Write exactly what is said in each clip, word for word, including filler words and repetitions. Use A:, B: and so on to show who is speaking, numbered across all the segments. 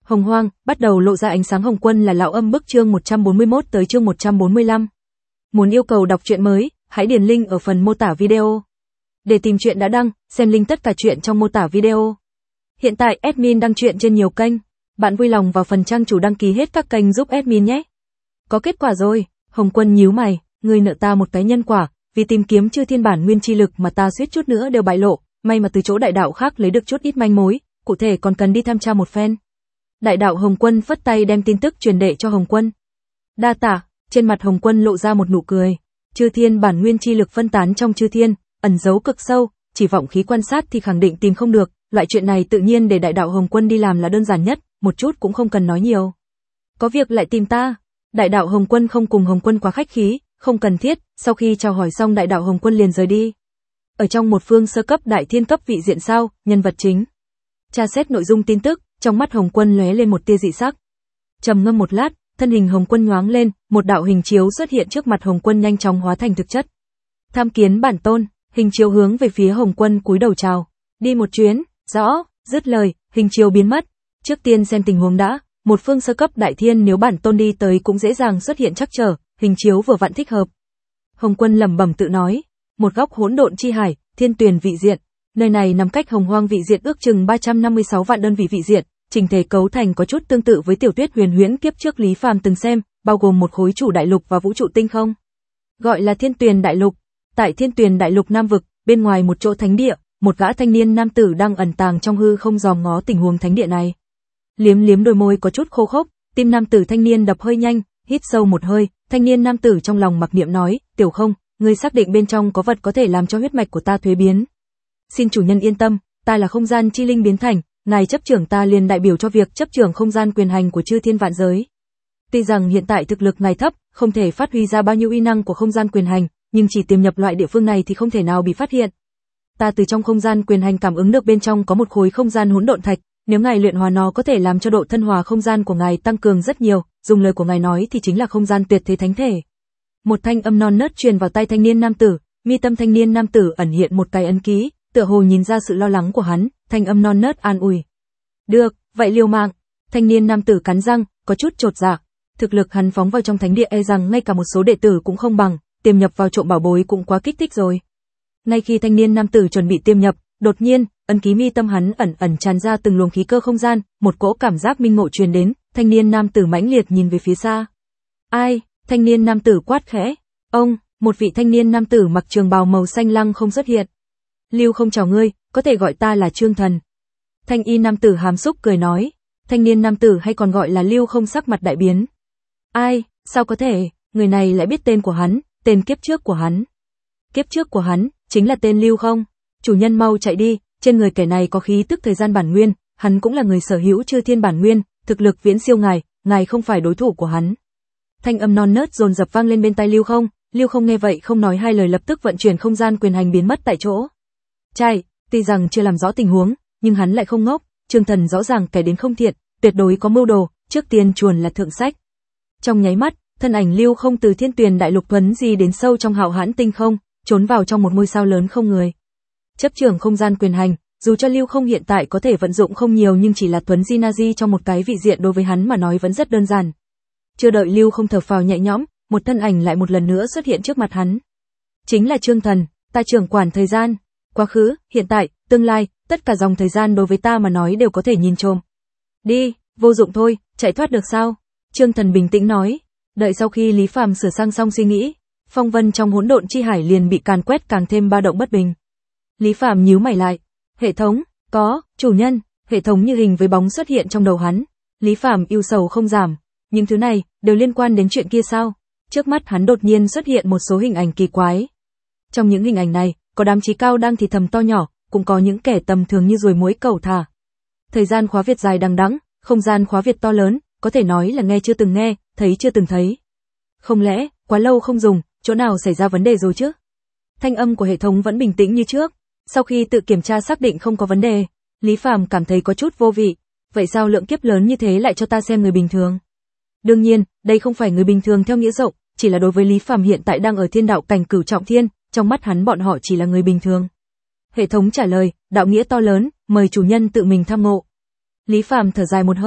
A: Hồng Hoang, bắt đầu lộ ra ánh sáng Hồng Quân là lão âm bức chương một trăm bốn mươi mốt tới chương một trăm bốn mươi lăm. Muốn yêu cầu đọc truyện mới, hãy điền link ở phần mô tả video. Để tìm truyện đã đăng, xem link tất cả truyện trong mô tả video. Hiện tại admin đăng truyện trên nhiều kênh, bạn vui lòng vào phần trang chủ đăng ký hết các kênh giúp admin nhé. Có kết quả rồi, Hồng Quân nhíu mày, ngươi nợ ta một cái nhân quả, vì tìm kiếm chư thiên bản nguyên chi lực mà ta suýt chút nữa đều bại lộ, may mà từ chỗ đại đạo khác lấy được chút ít manh mối, cụ thể còn cần đi tham tra một phen. Đại đạo Hồng Quân phất tay đem tin tức truyền đệ cho Hồng Quân. Đa tạ, trên mặt Hồng Quân lộ ra một nụ cười. Chư thiên bản nguyên chi lực phân tán trong chư thiên, ẩn giấu cực sâu, chỉ vọng khí quan sát thì khẳng định tìm không được, loại chuyện này tự nhiên để đại đạo Hồng Quân đi làm là đơn giản nhất, một chút cũng không cần nói nhiều. Có việc lại tìm ta. Đại đạo Hồng Quân không cùng Hồng Quân quá khách khí, không cần thiết, sau khi chào hỏi xong đại đạo Hồng Quân liền rời đi. Ở trong một phương sơ cấp đại thiên cấp vị diện sao, nhân vật chính. Tra xét nội dung tin tức, trong mắt Hồng Quân lóe lên một tia dị sắc. Trầm ngâm một lát, thân hình Hồng Quân nhoáng lên, một đạo hình chiếu xuất hiện trước mặt Hồng Quân nhanh chóng hóa thành thực chất. Tham kiến bản tôn, hình chiếu hướng về phía Hồng Quân cúi đầu chào. Đi một chuyến, rõ, dứt lời, hình chiếu biến mất. Trước tiên xem tình huống đã, một phương sơ cấp đại thiên nếu bản tôn đi tới cũng dễ dàng xuất hiện trắc trở, hình chiếu vừa vặn thích hợp. Hồng Quân lẩm bẩm tự nói, một góc hỗn độn chi hải, thiên tuyền vị diện. Nơi này nằm cách Hồng Hoang vị diện ước chừng ba trăm năm mươi sáu vạn đơn vị vị diện, trình thể cấu thành có chút tương tự với tiểu thuyết huyền huyễn kiếp trước Lý Phàm từng xem, bao gồm một khối chủ đại lục và vũ trụ tinh không. Gọi là Thiên Tuyền Đại Lục. Tại Thiên Tuyền Đại Lục Nam vực, bên ngoài một chỗ thánh địa, một gã thanh niên nam tử đang ẩn tàng trong hư không dòm ngó tình huống thánh địa này. Liếm liếm đôi môi có chút khô khốc, tim nam tử thanh niên đập hơi nhanh, hít sâu một hơi, thanh niên nam tử trong lòng mặc niệm nói, "Tiểu Không, ngươi xác định bên trong có vật có thể làm cho huyết mạch của ta thuế biến?" "Xin chủ nhân yên tâm, ta là không gian chi linh biến thành, ngài chấp trưởng ta liền đại biểu cho việc chấp trưởng không gian quyền hành của chư thiên vạn giới. Tuy rằng hiện tại thực lực ngài thấp, không thể phát huy ra bao nhiêu uy năng của không gian quyền hành, nhưng chỉ tiềm nhập loại địa phương này thì không thể nào bị phát hiện. Ta từ trong không gian quyền hành cảm ứng được bên trong có một khối không gian hỗn độn thạch, nếu ngài luyện hóa nó có thể làm cho độ thân hòa không gian của ngài tăng cường rất nhiều, dùng lời của ngài nói thì chính là không gian tuyệt thế thánh thể." Một thanh âm non nớt truyền vào tai thanh niên nam tử, mi tâm thanh niên nam tử ẩn hiện một cái ấn ký, tựa hồ nhìn ra sự lo lắng của hắn, thanh âm non nớt an ủi. "Được, vậy liều mạng." Thanh niên nam tử cắn răng, có chút chột dạ. Thực lực hắn phóng vào trong thánh địa e rằng ngay cả một số đệ tử cũng không bằng, tiềm nhập vào trộm bảo bối cũng quá kích thích rồi. Ngay khi thanh niên nam tử chuẩn bị tiềm nhập, đột nhiên, ấn ký mi tâm hắn ẩn ẩn tràn ra từng luồng khí cơ không gian, một cỗ cảm giác minh ngộ truyền đến, thanh niên nam tử mãnh liệt nhìn về phía xa. "Ai?" Thanh niên nam tử quát khẽ. "Ông." Một vị thanh niên nam tử mặc trường bào màu xanh lăng không xuất hiện. "Lưu Không chào ngươi, có thể gọi ta là Trương Thần." Thanh y nam tử hàm xúc cười nói. Thanh niên nam tử hay còn gọi là Lưu Không sắc mặt đại biến. "Ai, sao có thể, người này lại biết tên của hắn, tên kiếp trước của hắn." "Kiếp trước của hắn, chính là tên Lưu Không. Chủ nhân mau chạy đi, trên người kẻ này có khí tức thời gian bản nguyên, hắn cũng là người sở hữu chư thiên bản nguyên, thực lực viễn siêu ngài, ngài không phải đối thủ của hắn." Thanh âm non nớt dồn dập vang lên bên tai Lưu Không, Lưu Không nghe vậy không nói hai lời lập tức vận chuyển không gian quyền hành biến mất tại chỗ. Chạy, tuy rằng chưa làm rõ tình huống, nhưng hắn lại không ngốc, Trương Thần rõ ràng kẻ đến không thiện, tuyệt đối có mưu đồ, trước tiên chuồn là thượng sách. Trong nháy mắt, thân ảnh Lưu Không từ Thiên Tuyền Đại Lục thuấn di đến sâu trong hạo hãn tinh không, trốn vào trong một ngôi sao lớn không người. Chấp trưởng không gian quyền hành, dù cho Lưu Không hiện tại có thể vận dụng không nhiều nhưng chỉ là thuấn di na di trong một cái vị diện đối với hắn mà nói vẫn rất đơn giản. Chưa đợi Lưu Không thở phào nhẹ nhõm, một thân ảnh lại một lần nữa xuất hiện trước mặt hắn. Chính là Trương Thần, ta trưởng quản thời gian, quá khứ, hiện tại, tương lai, tất cả dòng thời gian đối với ta mà nói đều có thể nhìn trộm. Đi, vô dụng thôi, chạy thoát được sao? Trương Thần bình tĩnh nói. Đợi sau khi Lý Phàm sửa sang xong suy nghĩ, phong vân trong hỗn độn chi hải liền bị càn quét càng thêm ba động bất bình. Lý Phàm nhíu mày lại. Hệ thống, có, chủ nhân, hệ thống như hình với bóng xuất hiện trong đầu hắn. Lý Phàm ưu sầu không giảm. Những thứ này, đều liên quan đến chuyện kia sao? Trước mắt hắn đột nhiên xuất hiện một số hình ảnh kỳ quái. Trong những hình ảnh này, có đám trí cao đang thì thầm to nhỏ, cũng có những kẻ tầm thường như ruồi muỗi cẩu thả. Thời gian khóa Việt dài đằng đẵng, không gian khóa Việt to lớn, có thể nói là nghe chưa từng nghe, thấy chưa từng thấy. Không lẽ, quá lâu không dùng, chỗ nào xảy ra vấn đề rồi chứ? Thanh âm của hệ thống vẫn bình tĩnh như trước. Sau khi tự kiểm tra xác định không có vấn đề, Lý Phàm cảm thấy có chút vô vị. Vậy sao lượng kiếp lớn như thế lại cho ta xem người bình thường? Đương nhiên, đây không phải người bình thường theo nghĩa rộng, chỉ là đối với Lý Phàm hiện tại đang ở thiên đạo cảnh cửu trọng thiên, trong mắt hắn bọn họ chỉ là người bình thường. Hệ thống trả lời, đạo nghĩa to lớn, mời chủ nhân tự mình tham ngộ. Lý Phàm thở dài một hơi,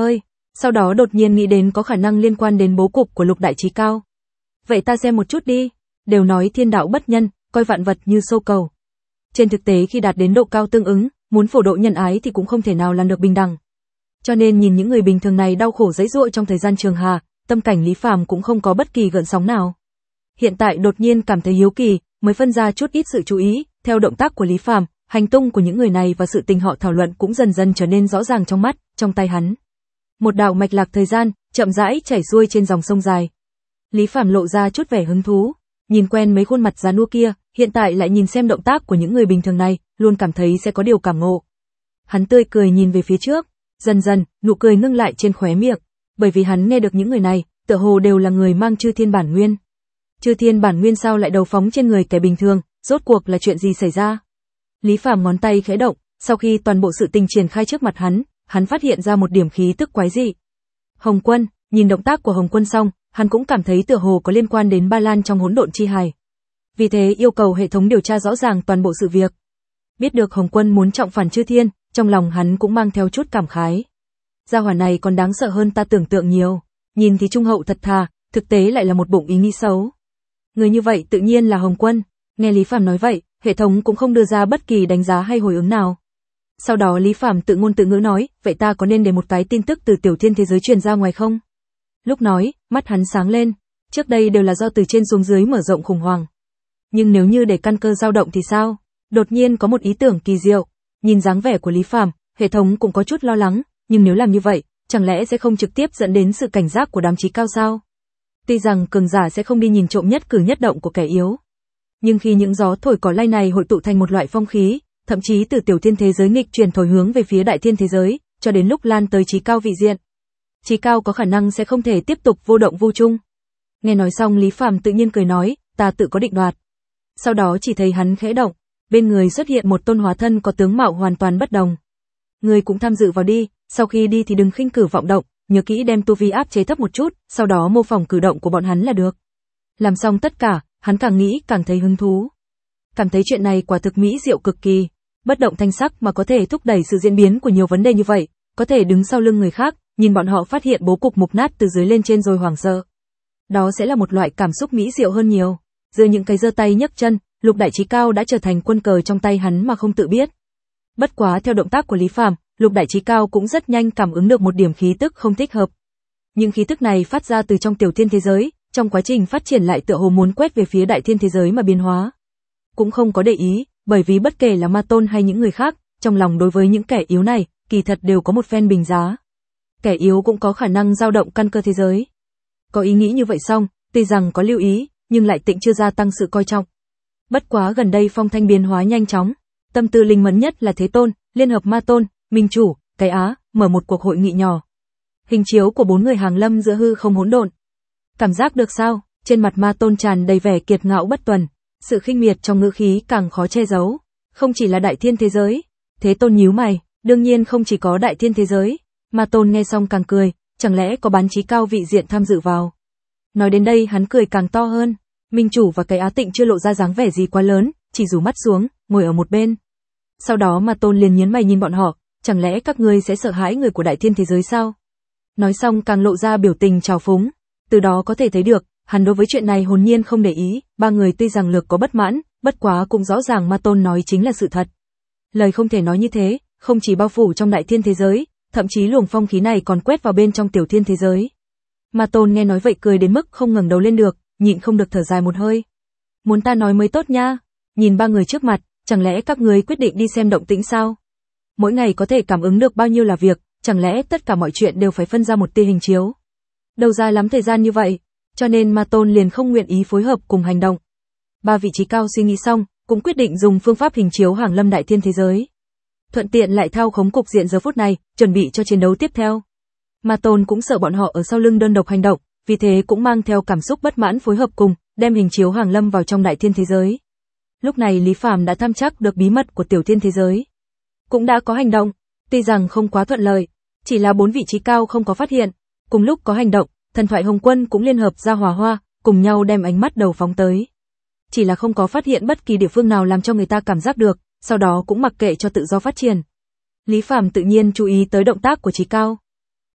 A: Sau đó đột nhiên nghĩ đến có khả năng liên quan đến bố cục của Lục Đại Chí Cao. Vậy ta xem một chút đi, đều nói thiên đạo bất nhân, coi vạn vật như xô cầu. Trên thực tế khi đạt đến độ cao tương ứng, muốn phổ độ nhân ái thì cũng không thể nào làm được bình đẳng. Cho nên nhìn những người bình thường này đau khổ giãy giụa trong thời gian trường hà, tâm cảnh Lý Phàm cũng không có bất kỳ gợn sóng nào. Hiện tại đột nhiên cảm thấy hiếu kỳ, mới phân ra chút ít sự chú ý, theo động tác của Lý Phàm, hành tung của những người này và sự tình họ thảo luận cũng dần dần trở nên rõ ràng trong mắt, trong tay hắn. Một đạo mạch lạc thời gian, chậm rãi chảy xuôi trên dòng sông dài. Lý Phàm lộ ra chút vẻ hứng thú, nhìn quen mấy khuôn mặt già nua kia, hiện tại lại nhìn xem động tác của những người bình thường này, luôn cảm thấy sẽ có điều cảm ngộ. Hắn tươi cười nhìn về phía trước, dần dần, nụ cười ngưng lại trên khóe miệng, bởi vì hắn nghe được những người này, tựa hồ đều là người mang chư thiên bản nguyên. Chư thiên bản nguyên sao lại đầu phóng trên người kẻ bình thường, rốt cuộc là chuyện gì xảy ra? Lý Phàm ngón tay khẽ động, sau khi toàn bộ sự tình triển khai trước mặt hắn, hắn phát hiện ra một điểm khí tức quái dị. Hồng Quân, nhìn động tác của Hồng Quân xong, hắn cũng cảm thấy tựa hồ có liên quan đến Ba Lan trong hỗn độn chi hải. Vì thế yêu cầu hệ thống điều tra rõ ràng toàn bộ sự việc. Biết được Hồng Quân muốn trọng phản chư thiên, trong lòng hắn cũng mang theo chút cảm khái. Gia hỏa này còn đáng sợ hơn ta tưởng tượng nhiều, nhìn thì trung hậu thật thà, thực tế lại là một bụng ý nghĩ xấu. Người như vậy tự nhiên là Hồng Quân. Nghe Lý Phàm nói vậy, hệ thống cũng không đưa ra bất kỳ đánh giá hay hồi ứng nào. Sau đó Lý Phàm tự ngôn tự ngữ nói, vậy ta có nên để một cái tin tức từ tiểu thiên thế giới truyền ra ngoài không? Lúc nói, mắt hắn sáng lên, trước đây đều là do từ trên xuống dưới mở rộng khủng hoảng. Nhưng nếu như để căn cơ dao động thì sao? Đột nhiên có một ý tưởng kỳ diệu, nhìn dáng vẻ của Lý Phàm, hệ thống cũng có chút lo lắng, nhưng nếu làm như vậy, chẳng lẽ sẽ không trực tiếp dẫn đến sự cảnh giác của đám chí cao sao? Tuy rằng cường giả sẽ không đi nhìn trộm nhất cử nhất động của kẻ yếu, nhưng khi những gió thổi cỏ lay này hội tụ thành một loại phong khí, thậm chí từ tiểu thiên thế giới nghịch chuyển thổi hướng về phía đại thiên thế giới, cho đến lúc lan tới chí cao vị diện, chí cao có khả năng sẽ không thể tiếp tục vô động vô chung. Nghe nói xong Lý Phàm tự nhiên cười nói, ta tự có định đoạt. Sau đó chỉ thấy hắn khẽ động, bên người xuất hiện một tôn hóa thân có tướng mạo hoàn toàn bất đồng. Người cũng tham dự vào đi, sau khi đi thì đừng khinh cử vọng động, nhớ kỹ đem tu vi áp chế thấp một chút, sau đó mô phỏng cử động của bọn hắn là được. Làm xong tất cả, hắn càng nghĩ càng thấy hứng thú. Cảm thấy chuyện này quả thực mỹ diệu cực kỳ, bất động thanh sắc mà có thể thúc đẩy sự diễn biến của nhiều vấn đề như vậy, có thể đứng sau lưng người khác, nhìn bọn họ phát hiện bố cục mục nát từ dưới lên trên rồi hoảng sợ. Đó sẽ là một loại cảm xúc mỹ diệu hơn nhiều. Giữa những cái giơ tay nhấc chân, Lục Đại Chí Cao đã trở thành quân cờ trong tay hắn mà không tự biết. Bất quá theo động tác của Lý Phàm, Lục Đại Chí Cao cũng rất nhanh cảm ứng được một điểm khí tức không thích hợp. Những khí tức này phát ra từ trong tiểu thiên thế giới, trong quá trình phát triển lại tựa hồ muốn quét về phía đại thiên thế giới mà biến hóa. Cũng không có để ý, bởi vì bất kể là Ma Tôn hay những người khác, trong lòng đối với những kẻ yếu này, kỳ thật đều có một phen bình giá. Kẻ yếu cũng có khả năng dao động căn cơ thế giới. Có ý nghĩ như vậy xong, tuy rằng có lưu ý, nhưng lại tịnh chưa gia tăng sự coi trọng. Bất quá gần đây phong thanh biến hóa nhanh chóng, tâm tư linh mẫn nhất là Thế Tôn, liên hợp Ma Tôn, Minh Chủ, Cái Á, mở một cuộc hội nghị nhỏ. Hình chiếu của bốn người hàng lâm giữa hư không hỗn độn. Cảm giác được sao? Trên mặt Ma Tôn tràn đầy vẻ kiệt ngạo bất tuần, sự khinh miệt trong ngữ khí càng khó che giấu. Không chỉ là đại thiên thế giới. Thế Tôn nhíu mày, đương nhiên không chỉ có đại thiên thế giới. Ma Tôn nghe xong càng cười, chẳng lẽ có bán chí cao vị diện tham dự vào. Nói đến đây hắn cười càng to hơn. Minh Chủ và Cái Á Tịnh chưa lộ ra dáng vẻ gì quá lớn, chỉ rủ mắt xuống, ngồi ở một bên. Sau đó Ma Tôn liền nhướng mày nhìn bọn họ, chẳng lẽ các ngươi sẽ sợ hãi người của đại thiên thế giới sao? Nói xong càng lộ ra biểu tình trào phúng, từ đó có thể thấy được, hắn đối với chuyện này hồn nhiên không để ý, ba người tuy rằng lược có bất mãn, bất quá cũng rõ ràng Ma Tôn nói chính là sự thật. Lời không thể nói như thế, không chỉ bao phủ trong đại thiên thế giới, thậm chí luồng phong khí này còn quét vào bên trong tiểu thiên thế giới. Ma Tôn nghe nói vậy cười đến mức không ngẩng đầu lên được, nhịn không được thở dài một hơi. Muốn ta nói mới tốt nha, nhìn ba người trước mặt, chẳng lẽ các ngươi quyết định đi xem động tĩnh sao? Mỗi ngày có thể cảm ứng được bao nhiêu là việc, chẳng lẽ tất cả mọi chuyện đều phải phân ra một tia hình chiếu? Đâu ra lắm thời gian như vậy, cho nên Ma Tôn liền không nguyện ý phối hợp cùng hành động. Ba vị trí cao suy nghĩ xong, cũng quyết định dùng phương pháp hình chiếu hàng lâm đại thiên thế giới. Thuận tiện lại thao khống cục diện giờ phút này, chuẩn bị cho chiến đấu tiếp theo. Ma Tôn cũng sợ bọn họ ở sau lưng đơn độc hành động, vì thế cũng mang theo cảm xúc bất mãn phối hợp cùng, đem hình chiếu hàng lâm vào trong đại thiên thế giới. Lúc này Lý Phàm đã tham chắc được bí mật của tiểu thiên thế giới. Cũng đã có hành động, tuy rằng không quá thuận lợi, chỉ là bốn vị trí cao không có phát hiện. Cùng lúc có hành động, thần thoại Hồng Quân cũng liên hợp ra Hòa Hoa, cùng nhau đem ánh mắt đầu phóng tới. Chỉ là không có phát hiện bất kỳ địa phương nào làm cho người ta cảm giác được, sau đó cũng mặc kệ cho tự do phát triển. Lý Phàm tự nhiên chú ý tới động tác của trí cao.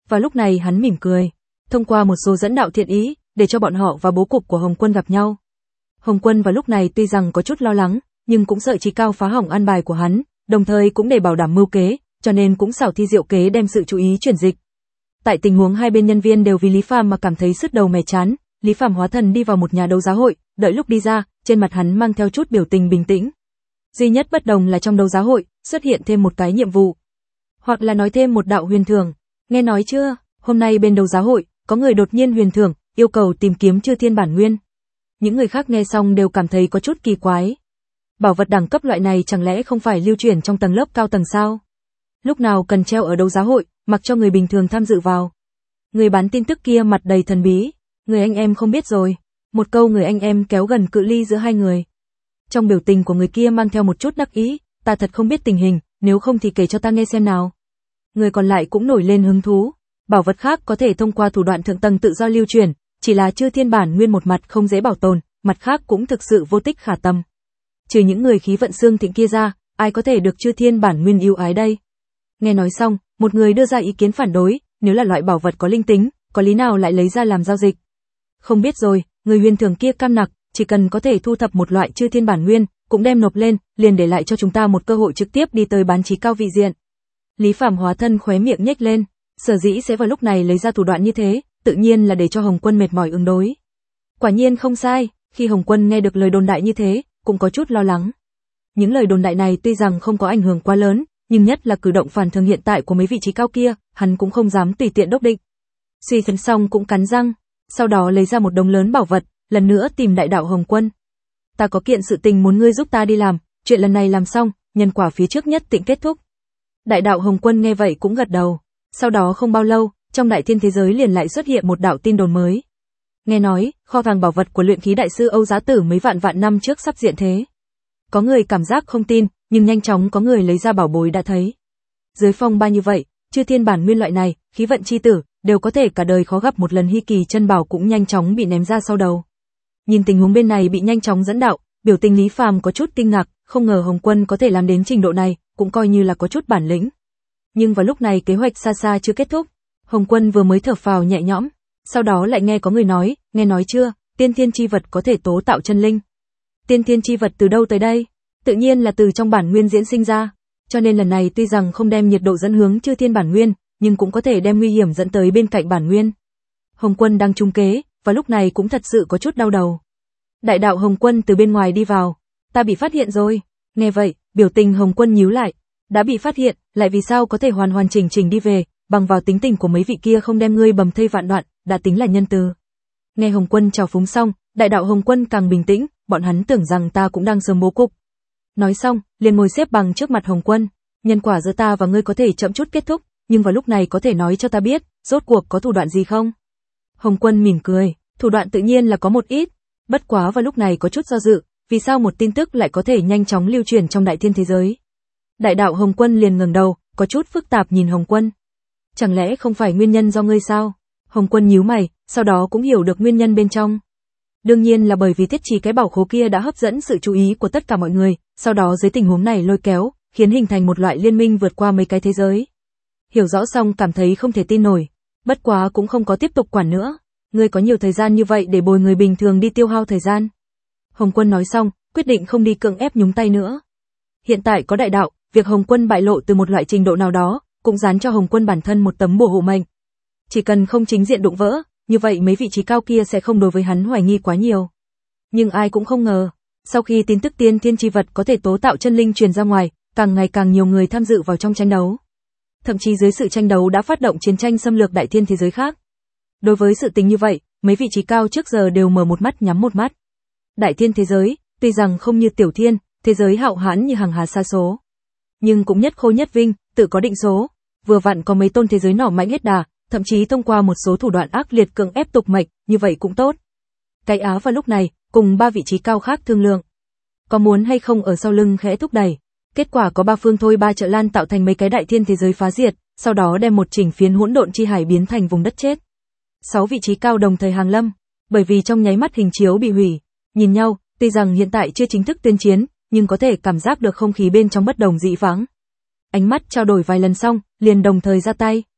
A: Và lúc này hắn mỉm cười, thông qua một số dẫn đạo thiện ý, để cho bọn họ và bố cục của Hồng Quân gặp nhau. Hồng Quân vào lúc này tuy rằng có chút lo lắng, nhưng cũng sợ Trí Cao phá hỏng an bài của hắn, đồng thời cũng để bảo đảm mưu kế, cho nên cũng xảo thi diệu kế đem sự chú ý chuyển dịch. Tại tình huống hai bên nhân viên đều vì Lý Phàm mà cảm thấy sứt đầu mẻ chán, Lý Phàm hóa thần đi vào một nhà đấu giá hội, đợi lúc đi ra, trên mặt hắn mang theo chút biểu tình bình tĩnh. Duy nhất bất đồng là trong đấu giá hội, xuất hiện thêm một cái nhiệm vụ. Hoặc là nói thêm một đạo huyền thưởng. Nghe nói chưa, hôm nay bên đấu giá hội, có người đột nhiên huyền thưởng, yêu cầu tìm kiếm chư thiên bản nguyên. Những người khác nghe xong đều cảm thấy có chút kỳ quái. Bảo vật đẳng cấp loại này chẳng lẽ không phải lưu chuyển trong tầng lớp cao tầng sao? Lúc nào cần treo ở đấu giá hội, mặc cho người bình thường tham dự vào. Người bán tin tức kia mặt đầy thần bí. Người anh em không biết rồi. Một câu người anh em kéo gần cự ly giữa hai người. Trong biểu tình của người kia mang theo một chút đắc ý, ta thật không biết tình hình, nếu không thì kể cho ta nghe xem nào. Người còn lại cũng nổi lên hứng thú. Bảo vật khác có thể thông qua thủ đoạn thượng tầng tự do lưu truyền, chỉ là chư thiên bản nguyên một mặt không dễ bảo tồn, mặt khác cũng thực sự vô tích khả tầm. Trừ những người khí vận xương thịnh kia ra, ai có thể được chư thiên bản nguyên ưu ái đây? Nghe nói xong, một người đưa ra ý kiến phản đối, nếu là loại bảo vật có linh tính, có lý nào lại lấy ra làm giao dịch? Không biết rồi, người huyền thưởng kia cam nặc, chỉ cần có thể thu thập một loại chư thiên bản nguyên, cũng đem nộp lên, liền để lại cho chúng ta một cơ hội trực tiếp đi tới bán Trí Cao vị diện. Lý Phàm hóa thân khóe miệng nhếch lên, sở dĩ sẽ vào lúc này lấy ra thủ đoạn như thế, tự nhiên là để cho Hồng Quân mệt mỏi ứng đối. Quả nhiên không sai, khi Hồng Quân nghe được lời đồn đại như thế, cũng có chút lo lắng. Những lời đồn đại này tuy rằng không có ảnh hưởng quá lớn, nhưng nhất là cử động phản thường hiện tại của mấy vị trí cao kia, hắn cũng không dám tùy tiện đốc định. Suy phấn xong cũng cắn răng, sau đó lấy ra một đống lớn bảo vật, lần nữa tìm đại đạo Hồng Quân. Ta có kiện sự tình muốn ngươi giúp ta đi làm, chuyện lần này làm xong, nhân quả phía trước nhất định kết thúc. Đại đạo Hồng Quân nghe vậy cũng gật đầu. Sau đó không bao lâu, trong đại thiên thế giới liền lại xuất hiện một đạo tin đồn mới. Nghe nói, kho vàng bảo vật của luyện khí đại sư Âu Giá Tử mấy vạn vạn năm trước sắp diện thế. Có người cảm giác không tin, nhưng nhanh chóng có người lấy ra bảo bối đã thấy. Dưới phong ba như vậy, chư thiên bản nguyên loại này, khí vận chi tử, đều có thể cả đời khó gặp một lần hy kỳ chân bảo cũng nhanh chóng bị ném ra sau đầu. Nhìn tình huống bên này bị nhanh chóng dẫn đạo, biểu tình Lý Phàm có chút kinh ngạc, không ngờ Hồng Quân có thể làm đến trình độ này, cũng coi như là có chút bản lĩnh. Nhưng vào lúc này kế hoạch xa xa chưa kết thúc, Hồng Quân vừa mới thở phào nhẹ nhõm, sau đó lại nghe có người nói, nghe nói chưa, tiên thiên chi vật có thể tố tạo chân linh. Tiên thiên chi vật từ đâu tới đây? Tự nhiên là từ trong bản nguyên diễn sinh ra, cho nên lần này tuy rằng không đem nhiệt độ dẫn hướng chư thiên bản nguyên, nhưng cũng có thể đem nguy hiểm dẫn tới bên cạnh bản nguyên. Hồng Quân đang trung kế, và lúc này cũng thật sự có chút đau đầu. Đại đạo Hồng Quân từ bên ngoài đi vào, ta bị phát hiện rồi. Nghe vậy, biểu tình Hồng Quân nhíu lại, đã bị phát hiện, lại vì sao có thể hoàn hoàn chỉnh chỉnh đi về, bằng vào tính tình của mấy vị kia không đem ngươi bầm thây vạn đoạn, đã tính là nhân từ. Nghe Hồng Quân chào phúng xong, đại đạo Hồng Quân càng bình tĩnh, bọn hắn tưởng rằng ta cũng đang sớm bố cục. Nói xong, liền ngồi xếp bằng trước mặt Hồng Quân, nhân quả giữa ta và ngươi có thể chậm chút kết thúc, nhưng vào lúc này có thể nói cho ta biết, rốt cuộc có thủ đoạn gì không? Hồng Quân mỉm cười, thủ đoạn tự nhiên là có một ít, bất quá vào lúc này có chút do dự, vì sao một tin tức lại có thể nhanh chóng lưu truyền trong đại thiên thế giới? Đại đạo Hồng Quân liền ngẩng đầu, có chút phức tạp nhìn Hồng Quân. Chẳng lẽ không phải nguyên nhân do ngươi sao? Hồng Quân nhíu mày, sau đó cũng hiểu được nguyên nhân bên trong. Đương nhiên là bởi vì thiết trí cái bảo khố kia đã hấp dẫn sự chú ý của tất cả mọi người, sau đó dưới tình huống này lôi kéo, khiến hình thành một loại liên minh vượt qua mấy cái thế giới. Hiểu rõ xong cảm thấy không thể tin nổi, bất quá cũng không có tiếp tục quản nữa. Ngươi có nhiều thời gian như vậy để bồi người bình thường đi tiêu hao thời gian. Hồng Quân nói xong, quyết định không đi cưỡng ép nhúng tay nữa. Hiện tại có đại đạo, việc Hồng Quân bại lộ từ một loại trình độ nào đó, cũng dán cho Hồng Quân bản thân một tấm bùa hộ mệnh. Chỉ cần không chính diện đụng vỡ, như vậy mấy vị trí cao kia sẽ không đối với hắn hoài nghi quá nhiều. Nhưng ai cũng không ngờ, sau khi tin tức tiên thiên chi vật có thể tố tạo chân linh truyền ra ngoài, càng ngày càng nhiều người tham dự vào trong tranh đấu. Thậm chí dưới sự tranh đấu đã phát động chiến tranh xâm lược đại thiên thế giới khác. Đối với sự tình như vậy, mấy vị trí cao trước giờ đều mở một mắt nhắm một mắt. Đại thiên thế giới, tuy rằng không như tiểu thiên, thế giới hạo hãn như hàng hà sa số, nhưng cũng nhất khôi nhất vinh, tự có định số. Vừa vặn có mấy tôn thế giới nỏ mạnh hết đà, thậm chí thông qua một số thủ đoạn ác liệt cưỡng ép tục mệnh, như vậy cũng tốt. Cái Á vào lúc này, cùng ba vị trí cao khác thương lượng, có muốn hay không ở sau lưng khẽ thúc đẩy. Kết quả có ba phương thôi ba trợ lan tạo thành mấy cái đại thiên thế giới phá diệt, sau đó đem một chỉnh phiến hỗn độn chi hải biến thành vùng đất chết. Sáu vị trí cao đồng thời hàng lâm, bởi vì trong nháy mắt hình chiếu bị hủy, nhìn nhau, tuy rằng hiện tại chưa chính thức tuyên chiến, nhưng có thể cảm giác được không khí bên trong bất đồng dị vãng. Ánh mắt trao đổi vài lần xong, liền đồng thời ra tay.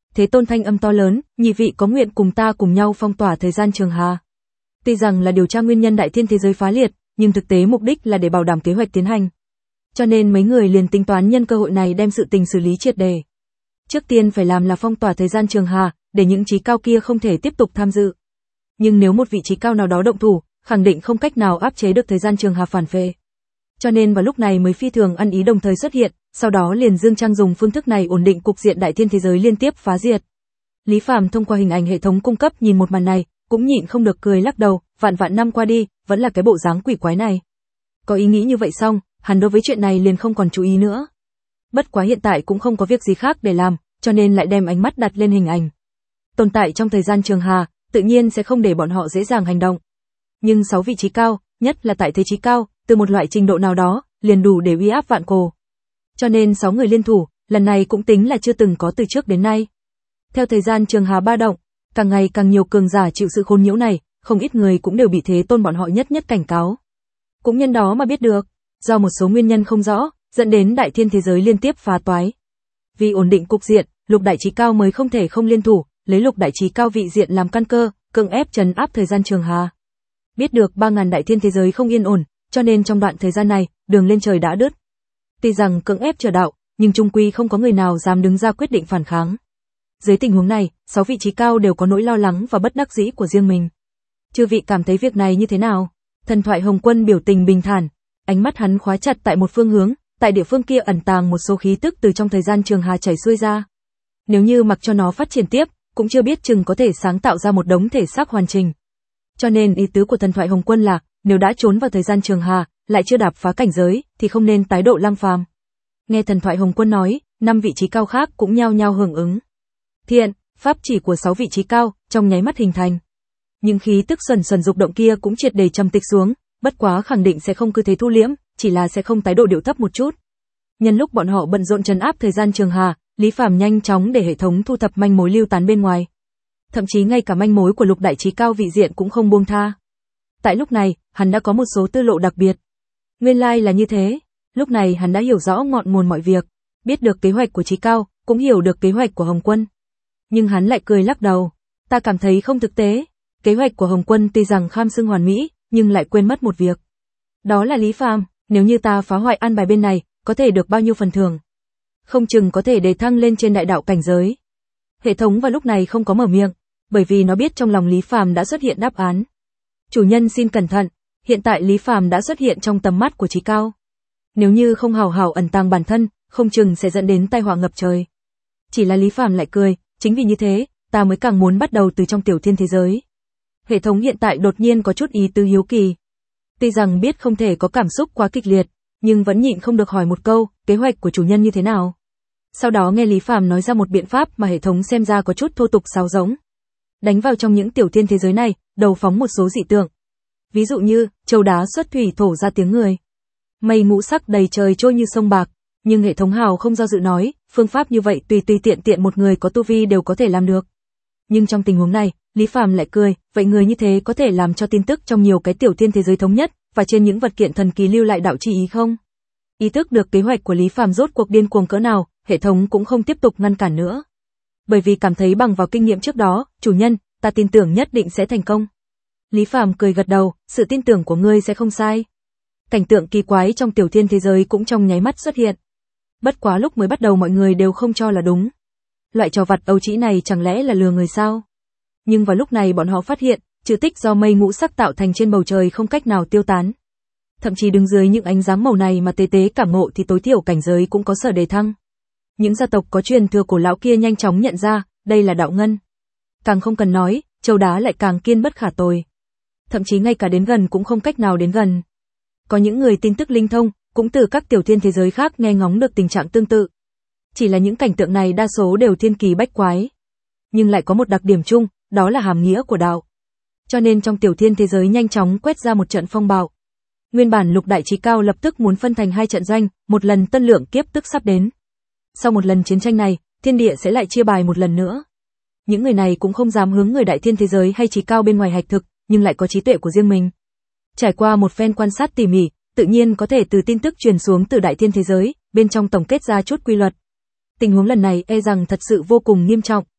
A: Thế Tôn thanh âm to lớn, nhị vị có nguyện cùng ta cùng nhau phong tỏa thời gian trường hà. Tuy rằng là điều tra nguyên nhân đại thiên thế giới phá liệt, nhưng thực tế mục đích là để bảo đảm kế hoạch tiến hành. Cho nên mấy người liền tính toán nhân cơ hội này đem sự tình xử lý triệt đề. Trước tiên phải làm là phong tỏa thời gian trường hà, để những trí cao kia không thể tiếp tục tham dự. Nhưng nếu một vị trí cao nào đó động thủ, khẳng định không cách nào áp chế được thời gian trường hà phản phệ. Cho nên vào lúc này mới phi thường ăn ý đồng thời xuất hiện, sau đó liền dương trang dùng phương thức này ổn định cục diện đại thiên thế giới liên tiếp phá diệt. Lý Phàm thông qua hình ảnh hệ thống cung cấp nhìn một màn này, cũng nhịn không được cười lắc đầu, vạn vạn năm qua đi, vẫn là cái bộ dáng quỷ quái này. Có ý nghĩ như vậy xong, hắn đối với chuyện này liền không còn chú ý nữa. Bất quá hiện tại cũng không có việc gì khác để làm, cho nên lại đem ánh mắt đặt lên hình ảnh. Tồn tại trong thời gian trường hà, tự nhiên sẽ không để bọn họ dễ dàng hành động. Nhưng sáu vị trí cao, nhất là tại thế trí cao, từ một loại trình độ nào đó, liền đủ để uy áp vạn cổ. Cho nên sáu người liên thủ, lần này cũng tính là chưa từng có từ trước đến nay. Theo thời gian trường hà ba động, càng ngày càng nhiều cường giả chịu sự khốn nhiễu này, không ít người cũng đều bị Thế Tôn bọn họ nhất nhất cảnh cáo. Cũng nhân đó mà biết được, do một số nguyên nhân không rõ, dẫn đến đại thiên thế giới liên tiếp phá toái. Vì ổn định cục diện, lục đại trí cao mới không thể không liên thủ, lấy lục đại trí cao vị diện làm căn cơ, cưỡng ép trấn áp thời gian trường hà. Biết được ba ngàn đại thiên thế giới không yên ổn, cho nên trong đoạn thời gian này, đường lên trời đã đứt. Tuy rằng cưỡng ép chờ đạo, nhưng chung quy không có người nào dám đứng ra quyết định phản kháng. Dưới tình huống này, sáu vị trí cao đều có nỗi lo lắng và bất đắc dĩ của riêng mình. Chư vị cảm thấy việc này như thế nào? Thần thoại Hồng Quân biểu tình bình thản, ánh mắt hắn khóa chặt tại một phương hướng, tại địa phương kia ẩn tàng một số khí tức từ trong thời gian trường hà chảy xuôi ra. Nếu như mặc cho nó phát triển tiếp, cũng chưa biết chừng có thể sáng tạo ra một đống thể xác hoàn chỉnh. Cho nên ý tứ của thần thoại Hồng Quân là, nếu đã trốn vào thời gian trường hà, lại chưa đạp phá cảnh giới, thì không nên tái độ lăng phàm. Nghe thần thoại Hồng Quân nói, năm vị trí cao khác cũng nhao nhao hưởng ứng. Thiện, pháp chỉ của sáu vị trí cao, trong nháy mắt hình thành. Những khí tức xuẩn xuẩn dục động kia cũng triệt để trầm tịch xuống, bất quá khẳng định sẽ không cứ thế thu liễm, chỉ là sẽ không tái độ điệu thấp một chút. Nhân lúc bọn họ bận rộn trấn áp thời gian trường hà, Lý Phàm nhanh chóng để hệ thống thu thập manh mối lưu tán bên ngoài. Thậm chí ngay cả manh mối của lục đại trí cao vị diện cũng không buông tha. Tại lúc này, hắn đã có một số tư lộ đặc biệt. Nguyên lai like là như thế, lúc này hắn đã hiểu rõ ngọn nguồn mọi việc, biết được kế hoạch của trí cao, cũng hiểu được kế hoạch của Hồng Quân. Nhưng hắn lại cười lắc đầu, ta cảm thấy không thực tế. Kế hoạch của Hồng Quân tuy rằng kham xưng hoàn mỹ, nhưng lại quên mất một việc. Đó là Lý Phàm, nếu như ta phá hoại an bài bên này, có thể được bao nhiêu phần thưởng? Không chừng có thể đề thăng lên trên đại đạo cảnh giới. Hệ thống vào lúc này không có mở miệng, bởi vì nó biết trong lòng Lý Phàm đã xuất hiện đáp án. Chủ nhân xin cẩn thận, hiện tại Lý Phàm đã xuất hiện trong tầm mắt của trí cao. Nếu như không hào hảo ẩn tàng bản thân, không chừng sẽ dẫn đến tai họa ngập trời. Chỉ là Lý Phàm lại cười, chính vì như thế, ta mới càng muốn bắt đầu từ trong tiểu thiên thế giới. Hệ thống hiện tại đột nhiên có chút ý tứ hiếu kỳ. Tuy rằng biết không thể có cảm xúc quá kịch liệt, nhưng vẫn nhịn không được hỏi một câu, kế hoạch của chủ nhân như thế nào. Sau đó nghe Lý Phàm nói ra một biện pháp mà hệ thống xem ra có chút thô tục sáo rỗng. Đánh vào trong những tiểu thiên thế giới này, đầu phóng một số dị tượng. Ví dụ như, châu đá xuất thủy thổ ra tiếng người. Mây ngũ sắc đầy trời trôi như sông bạc, nhưng hệ thống hào không do dự nói, phương pháp như vậy tùy tùy tiện tiện một người có tu vi đều có thể làm được. Nhưng trong tình huống này, Lý Phàm lại cười, vậy người như thế có thể làm cho tin tức trong nhiều cái tiểu thiên thế giới thống nhất, và trên những vật kiện thần kỳ lưu lại đạo chi ý không? Ý thức được kế hoạch của Lý Phàm rốt cuộc điên cuồng cỡ nào, hệ thống cũng không tiếp tục ngăn cản nữa. Bởi vì cảm thấy bằng vào kinh nghiệm trước đó, chủ nhân, ta tin tưởng nhất định sẽ thành công. Lý Phàm cười gật đầu, sự tin tưởng của ngươi sẽ không sai. Cảnh tượng kỳ quái trong tiểu thiên thế giới cũng trong nháy mắt xuất hiện. Bất quá lúc mới bắt đầu mọi người đều không cho là đúng. Loại trò vặt ấu trĩ này chẳng lẽ là lừa người sao? Nhưng vào lúc này bọn họ phát hiện, chữ tích do mây ngũ sắc tạo thành trên bầu trời không cách nào tiêu tán. Thậm chí đứng dưới những ánh sáng màu này mà tế tế cảm ngộ thì tối thiểu cảnh giới cũng có sở đề thăng. Những gia tộc có truyền thừa cổ lão kia nhanh chóng nhận ra, đây là đạo ngân. Càng không cần nói, châu đá lại càng kiên bất khả tồi. Thậm chí ngay cả đến gần cũng không cách nào đến gần. Có những người tin tức linh thông, cũng từ các tiểu thiên thế giới khác nghe ngóng được tình trạng tương tự. Chỉ là những cảnh tượng này đa số đều thiên kỳ bách quái. Nhưng lại có một đặc điểm chung, đó là hàm nghĩa của đạo. Cho nên trong tiểu thiên thế giới nhanh chóng quét ra một trận phong bạo. Nguyên bản lục đại trí cao lập tức muốn phân thành hai trận doanh, một lần tân lượng kiếp tức sắp đến. Sau một lần chiến tranh này, thiên địa sẽ lại chia bài một lần nữa. Những người này cũng không dám hướng người đại thiên thế giới hay trí cao bên ngoài hạch thực, nhưng lại có trí tuệ của riêng mình. Trải qua một phen quan sát tỉ mỉ, tự nhiên có thể từ tin tức truyền xuống từ đại thiên thế giới, bên trong tổng kết ra chút quy luật. Tình huống lần này e rằng thật sự vô cùng nghiêm trọng,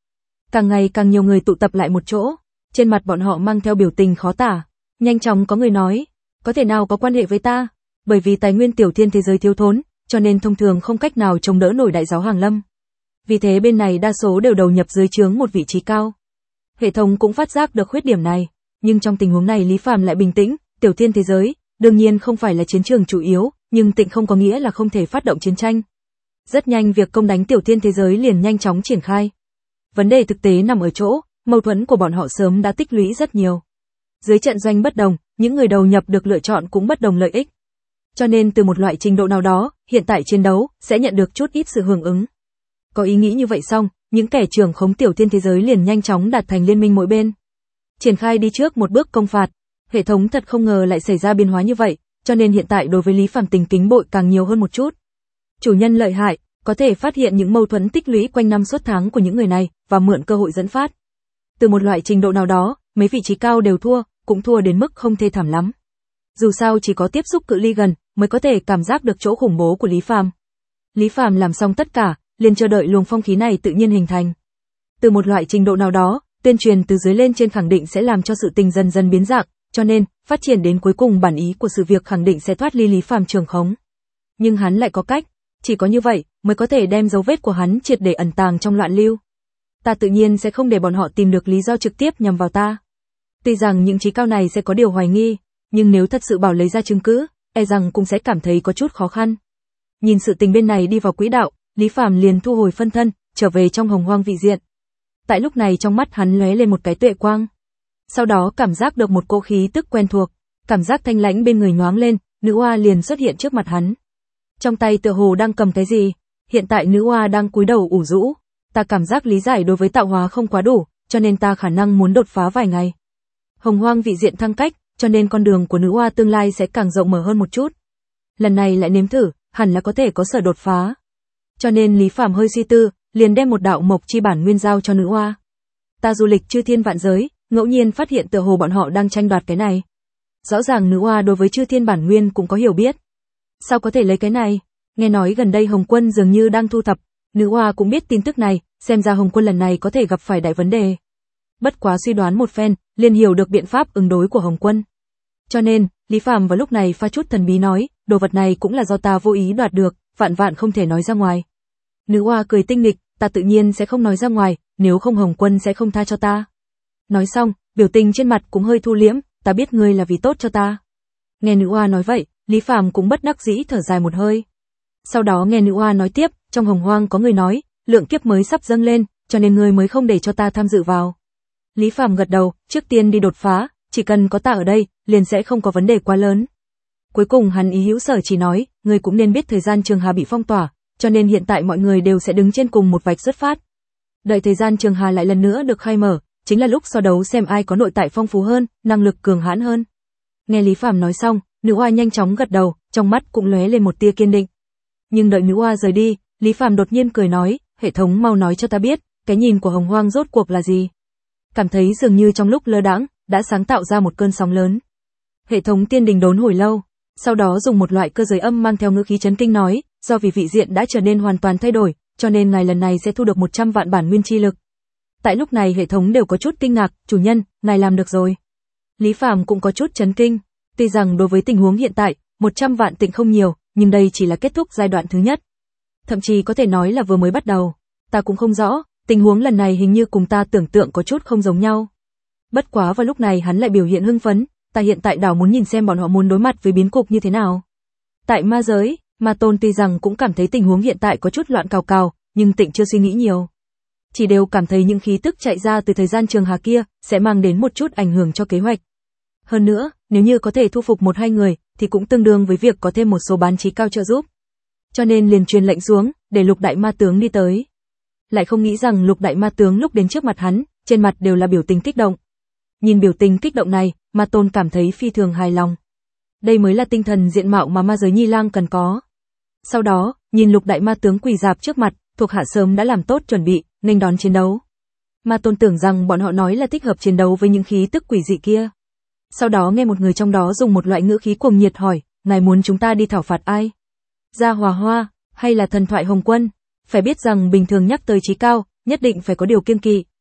A: Càng ngày càng nhiều người tụ tập lại một chỗ, trên mặt bọn họ mang theo biểu tình khó tả. Nhanh chóng có người nói, có thể nào có quan hệ với ta, bởi vì tài nguyên tiểu thiên thế giới thiếu thốn, cho nên thông thường không cách nào chống đỡ nổi đại giáo Hàng Lâm. Vì thế bên này đa số đều đầu nhập dưới trướng một vị trí cao. Hệ thống cũng phát giác được khuyết điểm này, nhưng trong tình huống này Lý Phàm lại bình tĩnh, tiểu thiên thế giới, đương nhiên không phải là chiến trường chủ yếu, nhưng tịnh không có nghĩa là không thể phát động chiến tranh. Rất nhanh việc công đánh tiểu thiên thế giới liền nhanh chóng triển khai. Vấn đề thực tế nằm ở chỗ, mâu thuẫn của bọn họ sớm đã tích lũy rất nhiều. Dưới trận doanh bất đồng, những người đầu nhập được lựa chọn cũng bất đồng lợi ích. Cho nên từ một loại trình độ nào đó, hiện tại chiến đấu sẽ nhận được chút ít sự hưởng ứng. Có ý nghĩ như vậy xong, những kẻ trưởng khống tiểu thiên thế giới liền nhanh chóng đạt thành liên minh mỗi bên. Triển khai đi trước một bước công phạt. Hệ thống thật không ngờ lại xảy ra biến hóa như vậy, cho nên hiện tại đối với Lý Phàm tình kính bội càng nhiều hơn một chút. Chủ nhân lợi hại, có thể phát hiện những mâu thuẫn tích lũy quanh năm suốt tháng của những người này và mượn cơ hội dẫn phát. Từ một loại trình độ nào đó, mấy vị trí cao đều thua, cũng thua đến mức không thê thảm lắm. Dù sao chỉ có tiếp xúc cự ly gần mới có thể cảm giác được chỗ khủng bố của Lý Phàm. Lý Phàm làm xong tất cả, liền chờ đợi luồng phong khí này tự nhiên hình thành. Từ một loại trình độ nào đó, tuyên truyền từ dưới lên trên khẳng định sẽ làm cho sự tình dần dần biến dạng, cho nên phát triển đến cuối cùng bản ý của sự việc khẳng định sẽ thoát ly Lý Phàm trường khống. Nhưng hắn lại có cách, chỉ có như vậy mới có thể đem dấu vết của hắn triệt để ẩn tàng trong loạn lưu. Ta tự nhiên sẽ không để bọn họ tìm được lý do trực tiếp nhằm vào ta. Tuy rằng những trí cao này sẽ có điều hoài nghi, nhưng nếu thật sự bảo lấy ra chứng cứ, e rằng cũng sẽ cảm thấy có chút khó khăn. Nhìn sự tình bên này đi vào quỹ đạo, Lý Phàm liền thu hồi phân thân, trở về trong Hồng Hoang vị diện. Tại lúc này trong mắt hắn lóe lên một cái tuệ quang. Sau đó cảm giác được một cỗ khí tức quen thuộc, cảm giác thanh lãnh bên người nhoáng lên, nữ oa liền xuất hiện trước mặt hắn. Trong tay tựa hồ đang cầm cái gì, hiện tại nữ oa đang cúi đầu ủ rũ. Ta cảm giác lý giải đối với tạo hóa không quá đủ, cho nên ta khả năng muốn đột phá vài ngày. Hồng Hoang vị diện thăng cách, cho nên con đường của nữ oa tương lai sẽ càng rộng mở hơn một chút. Lần này lại nếm thử, hẳn là có thể có sở đột phá. Cho nên Lý Phàm hơi suy tư, liền đem một đạo mộc chi bản nguyên giao cho nữ oa. Ta du lịch chư thiên vạn giới, ngẫu nhiên phát hiện tựa hồ bọn họ đang tranh đoạt cái này. Rõ ràng nữ oa đối với chư thiên bản nguyên cũng có hiểu biết. Sao có thể lấy cái này? Nghe nói gần đây Hồng Quân dường như đang thu thập, nữ oa cũng biết tin tức này, xem ra Hồng Quân lần này có thể gặp phải đại vấn đề. Bất quá suy đoán một phen, liền hiểu được biện pháp ứng đối của Hồng Quân. Cho nên, Lý Phàm vào lúc này pha chút thần bí nói, đồ vật này cũng là do ta vô ý đoạt được, vạn vạn không thể nói ra ngoài. Nữ oa cười tinh nghịch, ta tự nhiên sẽ không nói ra ngoài, nếu không Hồng Quân sẽ không tha cho ta. Nói xong, biểu tình trên mặt cũng hơi thu liễm, ta biết ngươi là vì tốt cho ta. Nghe nữ oa nói vậy, Lý Phàm cũng bất đắc dĩ thở dài một hơi. Sau đó nghe nữ oa nói tiếp, trong Hồng Hoang có người nói, lượng kiếp mới sắp dâng lên, cho nên ngươi mới không để cho ta tham dự vào. Lý Phàm gật đầu, trước tiên đi đột phá, chỉ cần có ta ở đây, liền sẽ không có vấn đề quá lớn. Cuối cùng hắn ý hữu sở chỉ nói, ngươi cũng nên biết thời gian Trường Hà bị phong tỏa, cho nên hiện tại mọi người đều sẽ đứng trên cùng một vạch xuất phát. Đợi thời gian Trường Hà lại lần nữa được khai mở, chính là lúc so đấu xem ai có nội tại phong phú hơn, năng lực cường hãn hơn. Nghe Lý Phàm nói xong, nữ oa nhanh chóng gật đầu, trong mắt cũng lóe lên một tia kiên định. Nhưng đợi nữ oa rời đi, Lý Phàm đột nhiên cười nói, hệ thống mau nói cho ta biết, cái nhìn của Hồng Hoang rốt cuộc là gì? Cảm thấy dường như trong lúc lơ đãng đã sáng tạo ra một cơn sóng lớn. Hệ thống tiên đình đốn hồi lâu, sau đó dùng một loại cơ giới âm mang theo ngữ khí chấn kinh nói, do vì vị diện đã trở nên hoàn toàn thay đổi, cho nên ngài lần này sẽ thu được một trăm vạn bản nguyên chi lực. Tại lúc này hệ thống đều có chút kinh ngạc, chủ nhân, ngài làm được rồi. Lý Phàm cũng có chút chấn kinh, tuy rằng đối với tình huống hiện tại, một trăm vạn tịnh không nhiều, nhưng đây chỉ là kết thúc giai đoạn thứ nhất. Thậm chí có thể nói là vừa mới bắt đầu, ta cũng không rõ, tình huống lần này hình như cùng ta tưởng tượng có chút không giống nhau. Bất quá vào lúc này hắn lại biểu hiện hưng phấn, ta hiện tại đảo muốn nhìn xem bọn họ muốn đối mặt với biến cục như thế nào. Tại ma giới, Ma Tôn tuy rằng cũng cảm thấy tình huống hiện tại có chút loạn cào cào, nhưng tịnh chưa suy nghĩ nhiều. Chỉ đều cảm thấy những khí tức chạy ra từ thời gian Trường Hà kia sẽ mang đến một chút ảnh hưởng cho kế hoạch. Hơn nữa, nếu như có thể thu phục một hai người, thì cũng tương đương với việc có thêm một số bán trí cao trợ giúp. Cho nên liền truyền lệnh xuống, để Lục Đại Ma Tướng đi tới. Lại không nghĩ rằng Lục Đại Ma Tướng lúc đến trước mặt hắn, trên mặt đều là biểu tình kích động. Nhìn biểu tình kích động này, Ma Tôn cảm thấy phi thường hài lòng. Đây mới là tinh thần diện mạo mà ma giới Nhi Lang cần có. Sau đó, nhìn Lục Đại Ma Tướng quỳ rạp trước mặt, thuộc hạ sớm đã làm tốt chuẩn bị, nghênh đón chiến đấu. Ma Tôn tưởng rằng bọn họ nói là thích hợp chiến đấu với những khí tức quỷ dị kia. Sau đó nghe một người trong đó dùng một loại ngữ khí cuồng nhiệt hỏi, ngài muốn chúng ta đi thảo phạt ai? Gia Hòa Hoa, hay là thần thoại Hồng Quân? Phải biết rằng bình thường nhắc tới trí cao, nhất định phải có điều kiêng kỵ.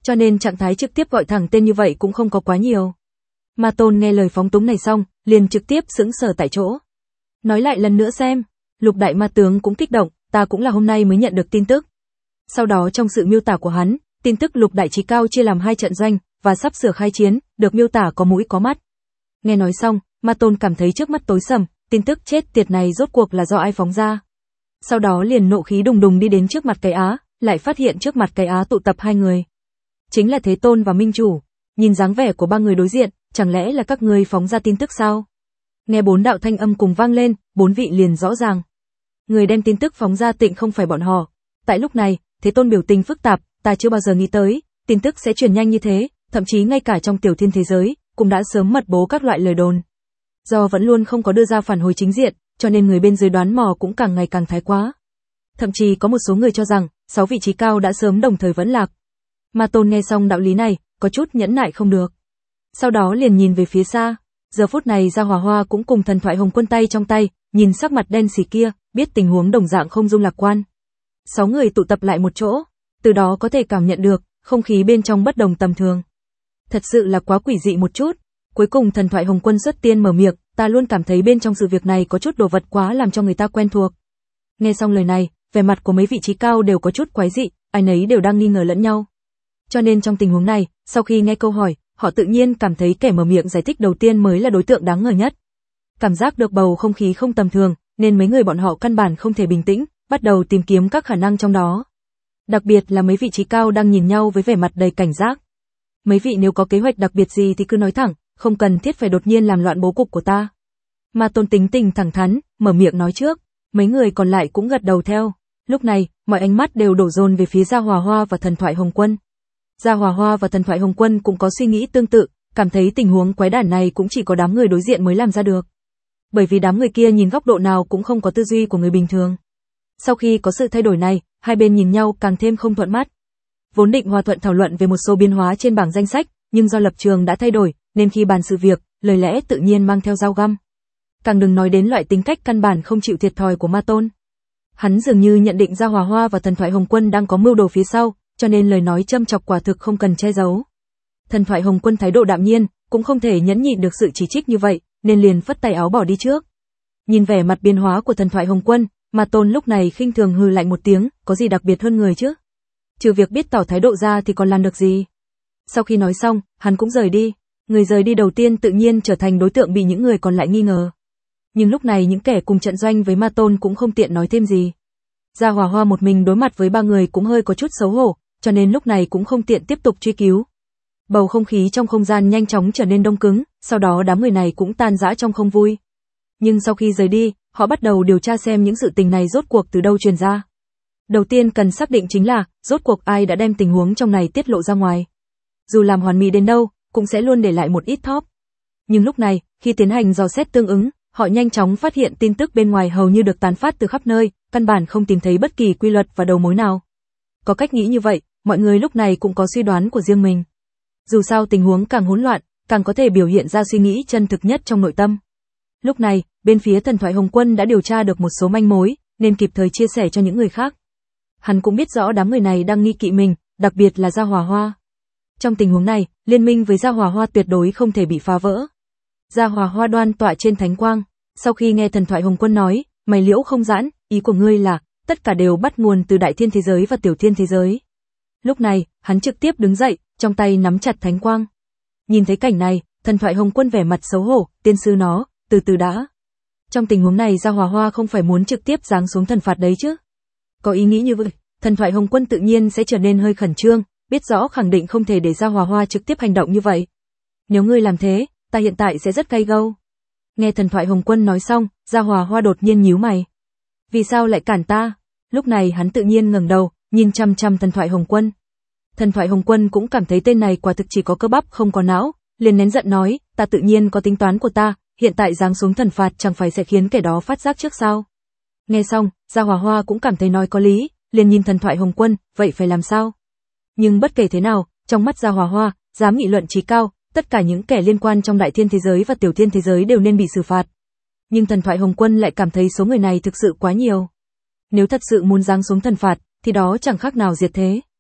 A: Cho nên trạng thái trực tiếp gọi thẳng tên như vậy cũng không có quá nhiều. Ma Tôn nghe lời phóng túng này xong, liền trực tiếp sững sờ tại chỗ. Nói lại lần nữa xem, Lục đại ma tướng cũng kích động, ta cũng là hôm nay mới nhận được tin tức. Sau đó trong sự miêu tả của hắn, tin tức Lục đại trí cao chia làm hai trận doanh và sắp sửa khai chiến, được miêu tả có mũi có mắt. Nghe nói xong, Ma Tôn cảm thấy trước mắt tối sầm, tin tức chết tiệt này rốt cuộc là do ai phóng ra. Sau đó liền nộ khí đùng đùng đi đến trước mặt cái Á, lại phát hiện trước mặt cái Á tụ tập hai người. Chính là Thế Tôn và Minh Chủ. Nhìn dáng vẻ của ba người đối diện, chẳng lẽ là các ngươi phóng ra tin tức sao? Nghe bốn đạo thanh âm cùng vang lên, bốn vị liền rõ ràng. Người đem tin tức phóng ra tịnh không phải bọn họ. Tại lúc này, Thế Tôn biểu tình phức tạp, ta chưa bao giờ nghĩ tới, tin tức sẽ truyền nhanh như thế, thậm chí ngay cả trong tiểu thiên thế giới, cũng đã sớm mật bố các loại lời đồn. Do vẫn luôn không có đưa ra phản hồi chính diện, cho nên người bên dưới đoán mò cũng càng ngày càng thái quá. Thậm chí có một số người cho rằng, sáu vị trí cao đã sớm đồng thời vẫn lạc. Ma Tôn nghe xong đạo lý này, có chút nhẫn nại không được. Sau đó liền nhìn về phía xa, giờ phút này Gia Hòa Hoa cũng cùng Thần Thoại Hồng Quân tay trong tay, nhìn sắc mặt đen xì kia, biết tình huống đồng dạng không dung lạc quan. Sáu người tụ tập lại một chỗ, từ đó có thể cảm nhận được, không khí bên trong bất đồng tầm thường. Thật sự là quá quỷ dị một chút. Cuối cùng Thần Thoại Hồng Quân xuất tiên mở miệng, ta luôn cảm thấy bên trong sự việc này có chút đồ vật quá làm cho người ta quen thuộc. Nghe xong lời này, vẻ mặt của mấy vị trí cao đều có chút quái dị, ai nấy đều đang nghi ngờ lẫn nhau. Cho nên trong tình huống này, sau khi nghe câu hỏi, họ tự nhiên cảm thấy kẻ mở miệng giải thích đầu tiên mới là đối tượng đáng ngờ nhất. Cảm giác được bầu không khí không tầm thường, nên mấy người bọn họ căn bản không thể bình tĩnh, bắt đầu tìm kiếm các khả năng trong đó. Đặc biệt là mấy vị trí cao đang nhìn nhau với vẻ mặt đầy cảnh giác. Mấy vị nếu có kế hoạch đặc biệt gì thì cứ nói thẳng, không cần thiết phải đột nhiên làm loạn bố cục của ta. Ma Tôn tính tình thẳng thắn, mở miệng nói trước, mấy người còn lại cũng gật đầu theo. Lúc này, mọi ánh mắt đều đổ dồn về phía Gia Hòa Hoa và Thần Thoại Hồng Quân. Gia Hòa Hoa và Thần Thoại Hồng Quân cũng có suy nghĩ tương tự, cảm thấy tình huống quái đản này cũng chỉ có đám người đối diện mới làm ra được. Bởi vì đám người kia nhìn góc độ nào cũng không có tư duy của người bình thường. Sau khi có sự thay đổi này, hai bên nhìn nhau càng thêm không thuận mắt. Vốn định hòa thuận thảo luận về một số biến hóa trên bảng danh sách, nhưng do lập trường đã thay đổi, nên khi bàn sự việc, lời lẽ tự nhiên mang theo dao găm. Càng đừng nói đến loại tính cách căn bản không chịu thiệt thòi của Ma Tôn. Hắn dường như nhận định Gia Hòa Hoa và Thần Thoại Hồng Quân đang có mưu đồ phía sau, cho nên lời nói châm chọc quả thực không cần che giấu. Thần Thoại Hồng Quân thái độ đạm nhiên, cũng không thể nhẫn nhịn được sự chỉ trích như vậy, nên liền phất tay áo bỏ đi trước. Nhìn vẻ mặt biến hóa của Thần Thoại Hồng Quân, Ma Tôn lúc này khinh thường hừ lạnh một tiếng, có gì đặc biệt hơn người chứ? Trừ việc biết tỏ thái độ ra thì còn làm được gì? Sau khi nói xong, hắn cũng rời đi. Người rời đi đầu tiên tự nhiên trở thành đối tượng bị những người còn lại nghi ngờ. Nhưng lúc này những kẻ cùng trận doanh với Ma Tôn cũng không tiện nói thêm gì. Gia Hòa Hoa một mình đối mặt với ba người cũng hơi có chút xấu hổ, cho nên lúc này cũng không tiện tiếp tục truy cứu. Bầu không khí trong không gian nhanh chóng trở nên đông cứng, sau đó đám người này cũng tan rã trong không vui. Nhưng sau khi rời đi, họ bắt đầu điều tra xem những sự tình này rốt cuộc từ đâu truyền ra. Đầu tiên cần xác định chính là, rốt cuộc ai đã đem tình huống trong này tiết lộ ra ngoài. Dù làm hoàn mỹ đến đâu, cũng sẽ luôn để lại một ít thóp. Nhưng lúc này, khi tiến hành dò xét tương ứng, họ nhanh chóng phát hiện tin tức bên ngoài hầu như được tán phát từ khắp nơi, căn bản không tìm thấy bất kỳ quy luật và đầu mối nào. Có cách nghĩ như vậy, mọi người lúc này cũng có suy đoán của riêng mình. Dù sao tình huống càng hỗn loạn, càng có thể biểu hiện ra suy nghĩ chân thực nhất trong nội tâm. Lúc này, bên phía Thần Thoại Hồng Quân đã điều tra được một số manh mối, nên kịp thời chia sẻ cho những người khác. Hắn cũng biết rõ đám người này đang nghi kỵ mình, đặc biệt là Gia Hòa Hoa. Trong tình huống này, liên minh với Gia Hòa Hoa tuyệt đối không thể bị phá vỡ. Gia Hòa Hoa đoan tọa trên thánh quang, sau khi nghe Thần Thoại Hồng Quân nói, mày liễu không giãn, ý của ngươi là, tất cả đều bắt nguồn từ đại thiên thế giới và tiểu thiên thế giới. Lúc này, hắn trực tiếp đứng dậy, trong tay nắm chặt thánh quang. Nhìn thấy cảnh này, Thần Thoại Hồng Quân vẻ mặt xấu hổ, tiên sư nó, từ từ đã. Trong tình huống này Gia Hòa Hoa không phải muốn trực tiếp giáng xuống thần phạt đấy chứ. Có ý nghĩ như vậy, Thần Thoại Hồng Quân tự nhiên sẽ trở nên hơi khẩn trương, biết rõ khẳng định không thể để Gia Hòa Hoa trực tiếp hành động như vậy. Nếu ngươi làm thế, ta hiện tại sẽ rất cay gâu. Nghe Thần Thoại Hồng Quân nói xong, Gia Hòa Hoa đột nhiên nhíu mày. Vì sao lại cản ta? Lúc này hắn tự nhiên ngẩng đầu, nhìn chăm chăm Thần Thoại Hồng Quân. Thần Thoại Hồng Quân cũng cảm thấy tên này quả thực chỉ có cơ bắp không có não, liền nén giận nói, ta tự nhiên có tính toán của ta, hiện tại giáng xuống thần phạt chẳng phải sẽ khiến kẻ đó phát giác trước sao? Nghe xong, Gia Hòa Hoa cũng cảm thấy nói có lý, liền nhìn Thần Thoại Hồng Quân, vậy phải làm sao? Nhưng bất kể thế nào, trong mắt Gia Hòa Hoa, dám nghị luận chí cao, tất cả những kẻ liên quan trong đại thiên thế giới và tiểu thiên thế giới đều nên bị xử phạt. Nhưng Thần Thoại Hồng Quân lại cảm thấy số người này thực sự quá nhiều. Nếu thật sự muốn giáng xuống thần phạt, thì đó chẳng khác nào diệt thế.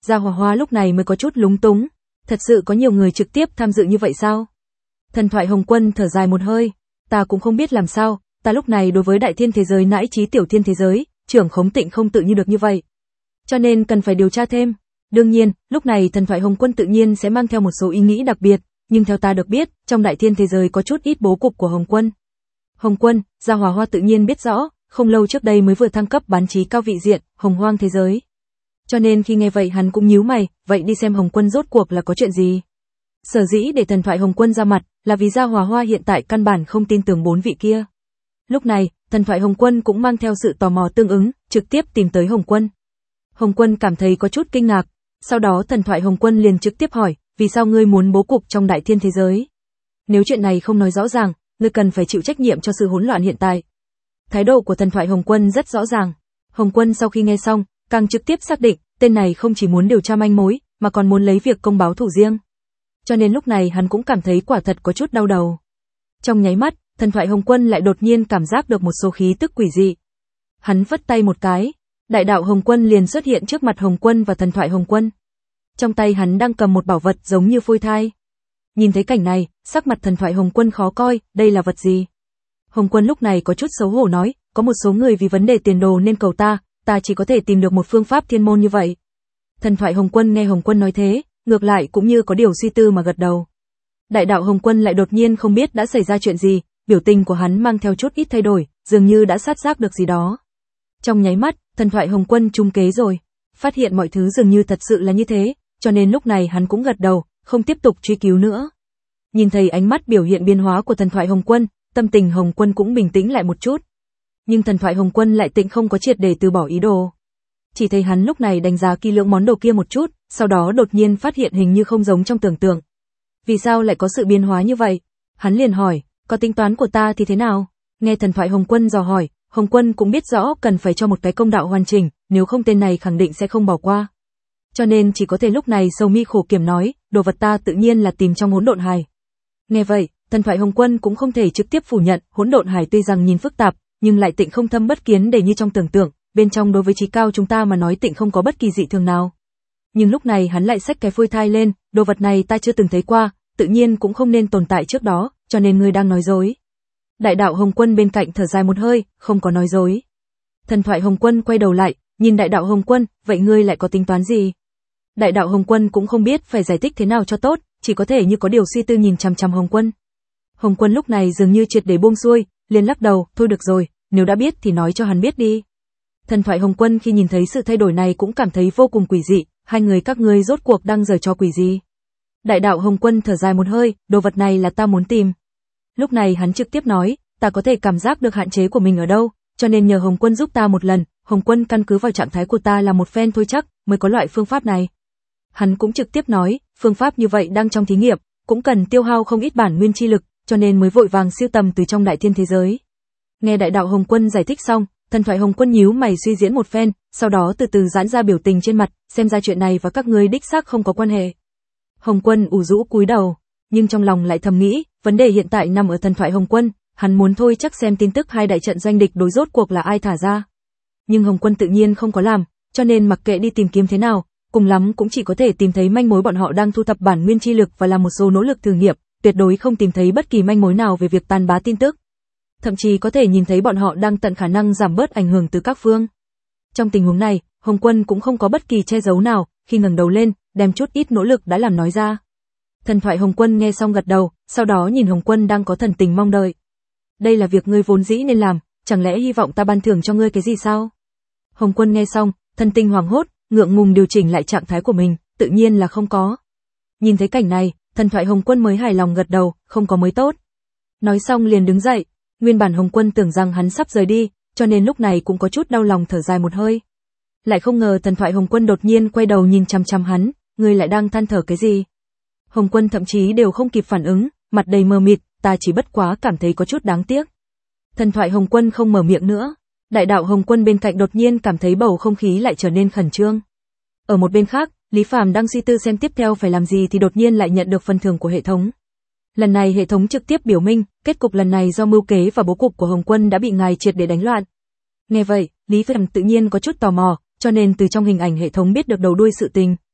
A: Gia Hòa Hoa lúc này mới có chút lúng túng. Thật sự có nhiều người trực tiếp tham dự như vậy sao? Thần thoại Hồng Quân thở dài một hơi. Ta cũng không biết làm sao, ta lúc này đối với đại thiên thế giới nãi trí tiểu thiên thế giới, trưởng khống tịnh không tự như được như vậy. Cho nên cần phải điều tra thêm. Đương nhiên, lúc này thần thoại Hồng Quân tự nhiên sẽ mang theo một số ý nghĩ đặc biệt, nhưng theo ta được biết, trong đại thiên thế giới có chút ít bố cục của Hồng Quân. Hồng Quân, Gia Hòa Hoa tự nhiên biết rõ, không lâu trước đây mới vừa thăng cấp bán trí cao vị diện, hồng hoang thế giới. Cho nên khi nghe vậy hắn cũng nhíu mày, vậy đi xem Hồng Quân rốt cuộc là có chuyện gì. Sở dĩ để thần thoại Hồng Quân ra mặt, là vì Gia Hòa Hoa hiện tại căn bản không tin tưởng bốn vị kia. Lúc này, thần thoại Hồng Quân cũng mang theo sự tò mò tương ứng, trực tiếp tìm tới Hồng Quân. Hồng Quân cảm thấy có chút kinh ngạc, sau đó thần thoại Hồng Quân liền trực tiếp hỏi, vì sao ngươi muốn bố cục trong đại thiên thế giới? Nếu chuyện này không nói rõ ràng, ngươi cần phải chịu trách nhiệm cho sự hỗn loạn hiện tại. Thái độ của thần thoại Hồng Quân rất rõ ràng. Hồng Quân sau khi nghe xong, càng trực tiếp xác định, tên này không chỉ muốn điều tra manh mối, mà còn muốn lấy việc công báo thủ riêng. Cho nên lúc này hắn cũng cảm thấy quả thật có chút đau đầu. Trong nháy mắt, thần thoại Hồng Quân lại đột nhiên cảm giác được một số khí tức quỷ dị. Hắn vất tay một cái, đại đạo Hồng Quân liền xuất hiện trước mặt Hồng Quân và thần thoại Hồng Quân. Trong tay hắn đang cầm một bảo vật giống như phôi thai. Nhìn thấy cảnh này, sắc mặt thần thoại Hồng Quân khó coi, đây là vật gì? Hồng Quân lúc này có chút xấu hổ nói, có một số người vì vấn đề tiền đồ nên cầu ta, ta chỉ có thể tìm được một phương pháp thiên môn như vậy. Thần thoại Hồng Quân nghe Hồng Quân nói thế, ngược lại cũng như có điều suy tư mà gật đầu. Đại đạo Hồng Quân lại đột nhiên không biết đã xảy ra chuyện gì, biểu tình của hắn mang theo chút ít thay đổi, dường như đã sát giác được gì đó. Trong nháy mắt, thần thoại Hồng Quân trúng kế rồi, phát hiện mọi thứ dường như thật sự là như thế, cho nên lúc này hắn cũng gật đầu, không tiếp tục truy cứu nữa. Nhìn thấy ánh mắt biểu hiện biến hóa của thần thoại Hồng Quân, tâm tình Hồng Quân cũng bình tĩnh lại một chút. Nhưng thần thoại Hồng Quân lại tịnh không có triệt để từ bỏ ý đồ. Chỉ thấy hắn lúc này đánh giá kỹ lưỡng món đồ kia một chút, sau đó đột nhiên phát hiện hình như không giống trong tưởng tượng. Vì sao lại có sự biến hóa như vậy? Hắn liền hỏi, có tính toán của ta thì thế nào? Nghe thần thoại Hồng Quân dò hỏi, Hồng Quân cũng biết rõ cần phải cho một cái công đạo hoàn chỉnh, nếu không tên này khẳng định sẽ không bỏ qua. Cho nên chỉ có thể lúc này sầu mi khổ kiểm nói, đồ vật ta tự nhiên là tìm trong hỗn độn hải. Nghe vậy, thần thoại Hồng Quân cũng không thể trực tiếp phủ nhận, hỗn độn hải tuy rằng nhìn phức tạp, nhưng lại tịnh không thâm bất kiến để như trong tưởng tượng, bên trong đối với trí cao chúng ta mà nói tịnh không có bất kỳ dị thường nào. Nhưng lúc này hắn lại xách cái phôi thai lên, đồ vật này ta chưa từng thấy qua, tự nhiên cũng không nên tồn tại trước đó, cho nên ngươi đang nói dối. Đại đạo Hồng Quân bên cạnh thở dài một hơi, không có nói dối. Thần thoại Hồng Quân quay đầu lại, nhìn đại đạo Hồng Quân, vậy ngươi lại có tính toán gì? Đại đạo Hồng Quân cũng không biết phải giải thích thế nào cho tốt, chỉ có thể như có điều suy tư nhìn chằm chằm Hồng Quân. Hồng Quân lúc này dường như triệt để buông xuôi, liền lắc đầu, thôi được rồi, nếu đã biết thì nói cho hắn biết đi. Thần thoại Hồng Quân khi nhìn thấy sự thay đổi này cũng cảm thấy vô cùng quỷ dị, hai người các ngươi rốt cuộc đang giở trò quỷ gì? Đại đạo Hồng Quân thở dài một hơi, đồ vật này là ta muốn tìm. Lúc này hắn trực tiếp nói, ta có thể cảm giác được hạn chế của mình ở đâu, cho nên nhờ Hồng Quân giúp ta một lần, Hồng Quân căn cứ vào trạng thái của ta là một phen thôi chắc, mới có loại phương pháp này. Hắn cũng trực tiếp nói, phương pháp như vậy đang trong thí nghiệm, cũng cần tiêu hao không ít bản nguyên chi lực, cho nên mới vội vàng siêu tầm từ trong đại thiên thế giới. Nghe đại đạo Hồng Quân giải thích xong, thần thoại Hồng Quân nhíu mày suy diễn một phen, sau đó từ từ giãn ra biểu tình trên mặt, xem ra chuyện này và các ngươi đích xác không có quan hệ. Hồng Quân ủ rũ cúi đầu, nhưng trong lòng lại thầm nghĩ, vấn đề hiện tại nằm ở thần thoại Hồng Quân, hắn muốn thôi chắc xem tin tức hai đại trận doanh địch đối rốt cuộc là ai thả ra. Nhưng Hồng Quân tự nhiên không có làm, cho nên mặc kệ đi tìm kiếm thế nào, cùng lắm cũng chỉ có thể tìm thấy manh mối bọn họ đang thu thập bản nguyên chi lực và làm một số nỗ lực thử nghiệm, tuyệt đối không tìm thấy bất kỳ manh mối nào về việc tàn bá tin tức. Thậm chí có thể nhìn thấy bọn họ đang tận khả năng giảm bớt ảnh hưởng từ các phương. Trong tình huống này, Hồng Quân cũng không có bất kỳ che giấu nào, khi ngẩng đầu lên, đem chút ít nỗ lực đã làm nói ra. Thần thoại Hồng Quân nghe xong gật đầu, sau đó nhìn Hồng Quân đang có thần tình mong đợi. Đây là việc ngươi vốn dĩ nên làm, chẳng lẽ hy vọng ta ban thưởng cho ngươi cái gì sao? Hồng Quân nghe xong, thần tình hoảng hốt, ngượng ngùng điều chỉnh lại trạng thái của mình, tự nhiên là không có. Nhìn thấy cảnh này, thần thoại Hồng Quân mới hài lòng gật đầu, không có mới tốt. Nói xong liền đứng dậy, nguyên bản Hồng Quân tưởng rằng hắn sắp rời đi, cho nên lúc này cũng có chút đau lòng thở dài một hơi. Lại không ngờ thần thoại Hồng Quân đột nhiên quay đầu nhìn chằm chằm hắn, ngươi lại đang than thở cái gì? Hồng Quân thậm chí đều không kịp phản ứng, mặt đầy mờ mịt, ta chỉ bất quá cảm thấy có chút đáng tiếc. Thần thoại Hồng Quân không mở miệng nữa, đại đạo Hồng Quân bên cạnh đột nhiên cảm thấy bầu không khí lại trở nên khẩn trương. Ở một bên khác, Lý Phàm đang suy tư xem tiếp theo phải làm gì thì đột nhiên lại nhận được phần thưởng của hệ thống. Lần này hệ thống trực tiếp biểu minh, kết cục lần này do mưu kế và bố cục của Hồng Quân đã bị ngài triệt để đánh loạn. Nghe vậy, Lý Phàm tự nhiên có chút tò mò, cho nên từ trong hình ảnh hệ thống biết được đầu đuôi sự tình.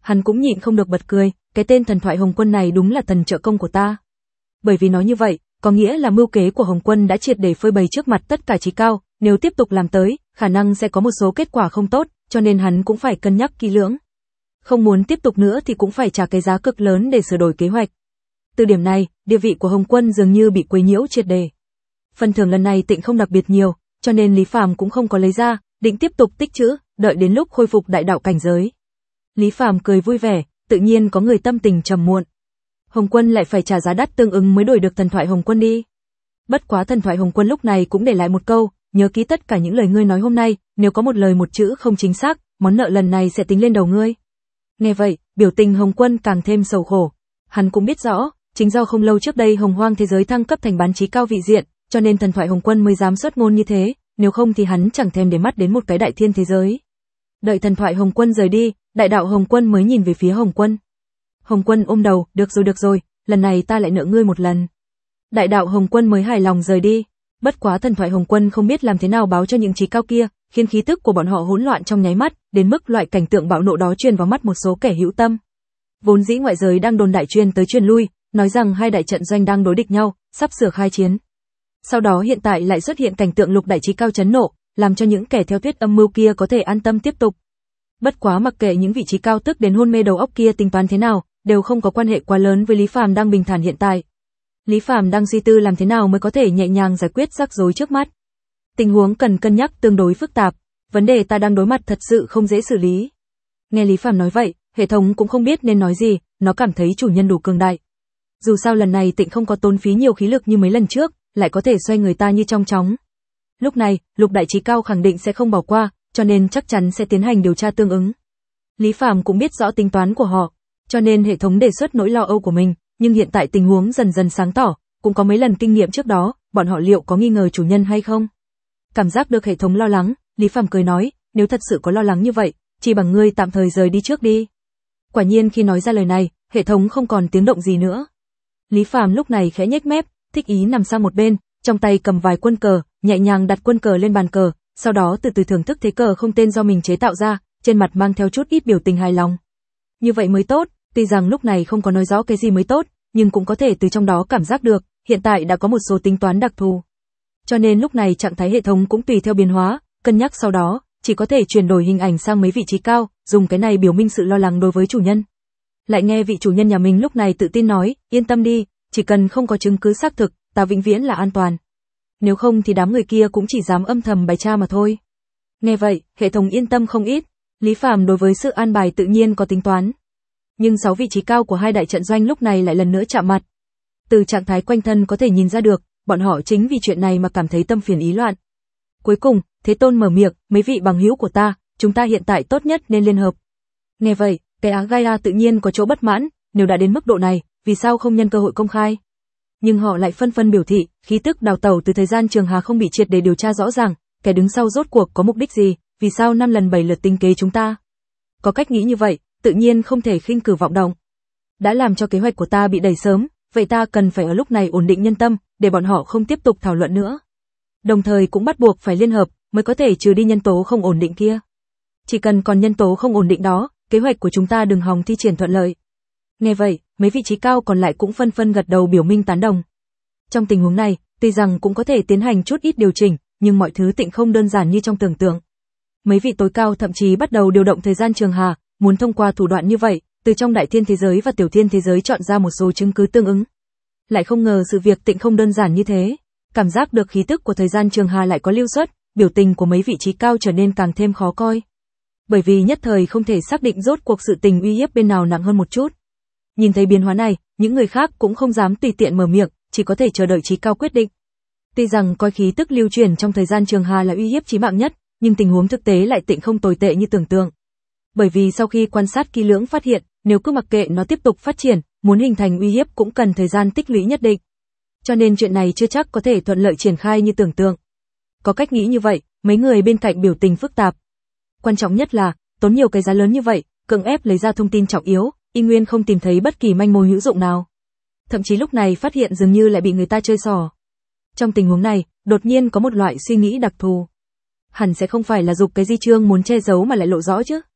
A: Hắn cũng nhịn không được bật cười, cái tên thần thoại Hồng Quân này đúng là thần trợ công của ta. Bởi vì nói như vậy, có nghĩa là mưu kế của Hồng Quân đã triệt để phơi bày trước mặt tất cả trí cao, nếu tiếp tục làm tới, khả năng sẽ có một số kết quả không tốt, cho nên hắn cũng phải cân nhắc kỹ lưỡng. Không muốn tiếp tục nữa thì cũng phải trả cái giá cực lớn để sửa đổi kế hoạch. Từ điểm này, địa vị của Hồng Quân dường như bị quấy nhiễu triệt để. Phần thưởng lần này Tịnh không đặc biệt nhiều, cho nên Lý Phàm cũng không có lấy ra, định tiếp tục tích trữ, đợi đến lúc khôi phục đại đạo cảnh giới. Lý Phàm cười vui vẻ, tự nhiên có người tâm tình trầm muộn. Hồng Quân lại phải trả giá đắt tương ứng mới đổi được thần thoại Hồng Quân đi. Bất quá thần thoại Hồng Quân lúc này cũng để lại một câu, nhớ kỹ tất cả những lời ngươi nói hôm nay, nếu có một lời một chữ không chính xác, món nợ lần này sẽ tính lên đầu ngươi. Nghe vậy, biểu tình Hồng Quân càng thêm sầu khổ. Hắn cũng biết rõ, chính do không lâu trước đây Hồng Hoang thế giới thăng cấp thành bán trí cao vị diện, cho nên thần thoại Hồng Quân mới dám xuất ngôn như thế, nếu không thì hắn chẳng thèm để mắt đến một cái đại thiên thế giới. Đợi thần thoại Hồng Quân rời đi, đại đạo Hồng Quân mới nhìn về phía Hồng Quân. Hồng Quân ôm đầu, được rồi được rồi, lần này ta lại nợ ngươi một lần. Đại đạo Hồng Quân mới hài lòng rời đi. Bất quá thần thoại Hồng Quân không biết làm thế nào báo cho những trí cao kia, khiến khí tức của bọn họ hỗn loạn trong nháy mắt, đến mức loại cảnh tượng bạo nộ đó truyền vào mắt một số kẻ hữu tâm. Vốn dĩ ngoại giới đang đồn đại truyền tới truyền lui, nói rằng hai đại trận doanh đang đối địch nhau, sắp sửa khai chiến. Sau đó hiện tại lại xuất hiện cảnh tượng lục đại trí cao chấn nộ, làm cho những kẻ theo thuyết âm mưu kia có thể an tâm tiếp tục. Bất quá mặc kệ những vị trí cao tức đến hôn mê đầu óc kia tính toán thế nào, đều không có quan hệ quá lớn với Lý Phàm đang bình thản hiện tại. Lý Phàm đang suy tư làm thế nào mới có thể nhẹ nhàng giải quyết rắc rối trước mắt. Tình huống cần cân nhắc tương đối phức tạp, vấn đề ta đang đối mặt thật sự không dễ xử lý. Nghe Lý Phàm nói vậy, hệ thống cũng không biết nên nói gì, nó cảm thấy chủ nhân đủ cường đại. Dù sao lần này Tịnh không có tốn phí nhiều khí lực như mấy lần trước, lại có thể xoay người ta như trong chóng. Lúc này, lục đại trí cao khẳng định sẽ không bỏ qua, cho nên chắc chắn sẽ tiến hành điều tra tương ứng. Lý Phàm cũng biết rõ tính toán của họ, cho nên hệ thống đề xuất nỗi lo âu của mình, nhưng hiện tại tình huống dần dần sáng tỏ, cũng có mấy lần kinh nghiệm trước đó, bọn họ liệu có nghi ngờ chủ nhân hay không? Cảm giác được hệ thống lo lắng, Lý Phàm cười nói, nếu thật sự có lo lắng như vậy, chỉ bằng ngươi tạm thời rời đi trước đi. Quả nhiên khi nói ra lời này, hệ thống không còn tiếng động gì nữa. Lý Phàm lúc này khẽ nhếch mép, thích ý nằm sang một bên, trong tay cầm vài quân cờ, nhẹ nhàng đặt quân cờ lên bàn cờ, sau đó từ từ thưởng thức thế cờ không tên do mình chế tạo ra, trên mặt mang theo chút ít biểu tình hài lòng. Như vậy mới tốt, tuy rằng lúc này không có nói rõ cái gì mới tốt, nhưng cũng có thể từ trong đó cảm giác được, hiện tại đã có một số tính toán đặc thù. Cho nên lúc này trạng thái hệ thống cũng tùy theo biến hóa, cân nhắc sau đó, chỉ có thể chuyển đổi hình ảnh sang mấy vị trí cao, dùng cái này biểu minh sự lo lắng đối với chủ nhân. Lại nghe vị chủ nhân nhà mình lúc này tự tin nói, yên tâm đi, chỉ cần không có chứng cứ xác thực, ta vĩnh viễn là an toàn. Nếu không thì đám người kia cũng chỉ dám âm thầm bày tra mà thôi. Nghe vậy, hệ thống yên tâm không ít, Lý Phàm đối với sự an bài tự nhiên có tính toán. Nhưng sáu vị trí cao của hai đại trận doanh lúc này lại lần nữa chạm mặt. Từ trạng thái quanh thân có thể nhìn ra được, bọn họ chính vì chuyện này mà cảm thấy tâm phiền ý loạn. Cuối cùng, Thế Tôn mở miệng, mấy vị bằng hữu của ta, chúng ta hiện tại tốt nhất nên liên hợp. Nghe vậy, cái Á Gaia tự nhiên có chỗ bất mãn, nếu đã đến mức độ này, vì sao không nhân cơ hội công khai? Nhưng họ lại phân phân biểu thị, khí tức đào tẩu từ thời gian trường hà không bị triệt để điều tra rõ ràng, kẻ đứng sau rốt cuộc có mục đích gì, vì sao năm lần bảy lượt tính kế chúng ta? Có cách nghĩ như vậy, tự nhiên không thể khinh cử vọng động. Đã làm cho kế hoạch của ta bị đẩy sớm, vậy ta cần phải ở lúc này ổn định nhân tâm, để bọn họ không tiếp tục thảo luận nữa. Đồng thời cũng bắt buộc phải liên hợp, mới có thể trừ đi nhân tố không ổn định kia. Chỉ cần còn nhân tố không ổn định đó, kế hoạch của chúng ta đừng hòng thi triển thuận lợi. Nghe vậy, mấy vị trí cao còn lại cũng phân phân gật đầu biểu minh tán đồng. Trong tình huống này, tuy rằng cũng có thể tiến hành chút ít điều chỉnh, nhưng mọi thứ Tịnh không đơn giản như trong tưởng tượng. Mấy vị tối cao thậm chí bắt đầu điều động thời gian trường hà, muốn thông qua thủ đoạn như vậy, từ trong đại thiên thế giới và tiểu thiên thế giới chọn ra một số chứng cứ tương ứng. Lại không ngờ sự việc Tịnh không đơn giản như thế, cảm giác được khí tức của thời gian trường hà lại có lưu xuất, biểu tình của mấy vị trí cao trở nên càng thêm khó coi. Bởi vì nhất thời không thể xác định rốt cuộc sự tình uy hiếp bên nào nặng hơn một chút. Nhìn thấy biến hóa này, những người khác cũng không dám tùy tiện mở miệng, chỉ có thể chờ đợi trí cao quyết định. Tuy rằng coi khí tức lưu truyền trong thời gian trường hà là uy hiếp chí mạng nhất, nhưng tình huống thực tế lại Tịnh không tồi tệ như tưởng tượng. Bởi vì sau khi quan sát kỹ lưỡng phát hiện, nếu cứ mặc kệ nó tiếp tục phát triển, muốn hình thành uy hiếp cũng cần thời gian tích lũy nhất định. Cho nên chuyện này chưa chắc có thể thuận lợi triển khai như tưởng tượng. Có cách nghĩ như vậy, mấy người bên cạnh biểu tình phức tạp. Quan trọng nhất là, tốn nhiều cái giá lớn như vậy, cưỡng ép lấy ra thông tin trọng yếu, y nguyên không tìm thấy bất kỳ manh mối hữu dụng nào. Thậm chí lúc này phát hiện dường như lại bị người ta chơi xỏ. Trong tình huống này, đột nhiên có một loại suy nghĩ đặc thù. Hẳn sẽ không phải là dục cái di chương muốn che giấu mà lại lộ rõ chứ.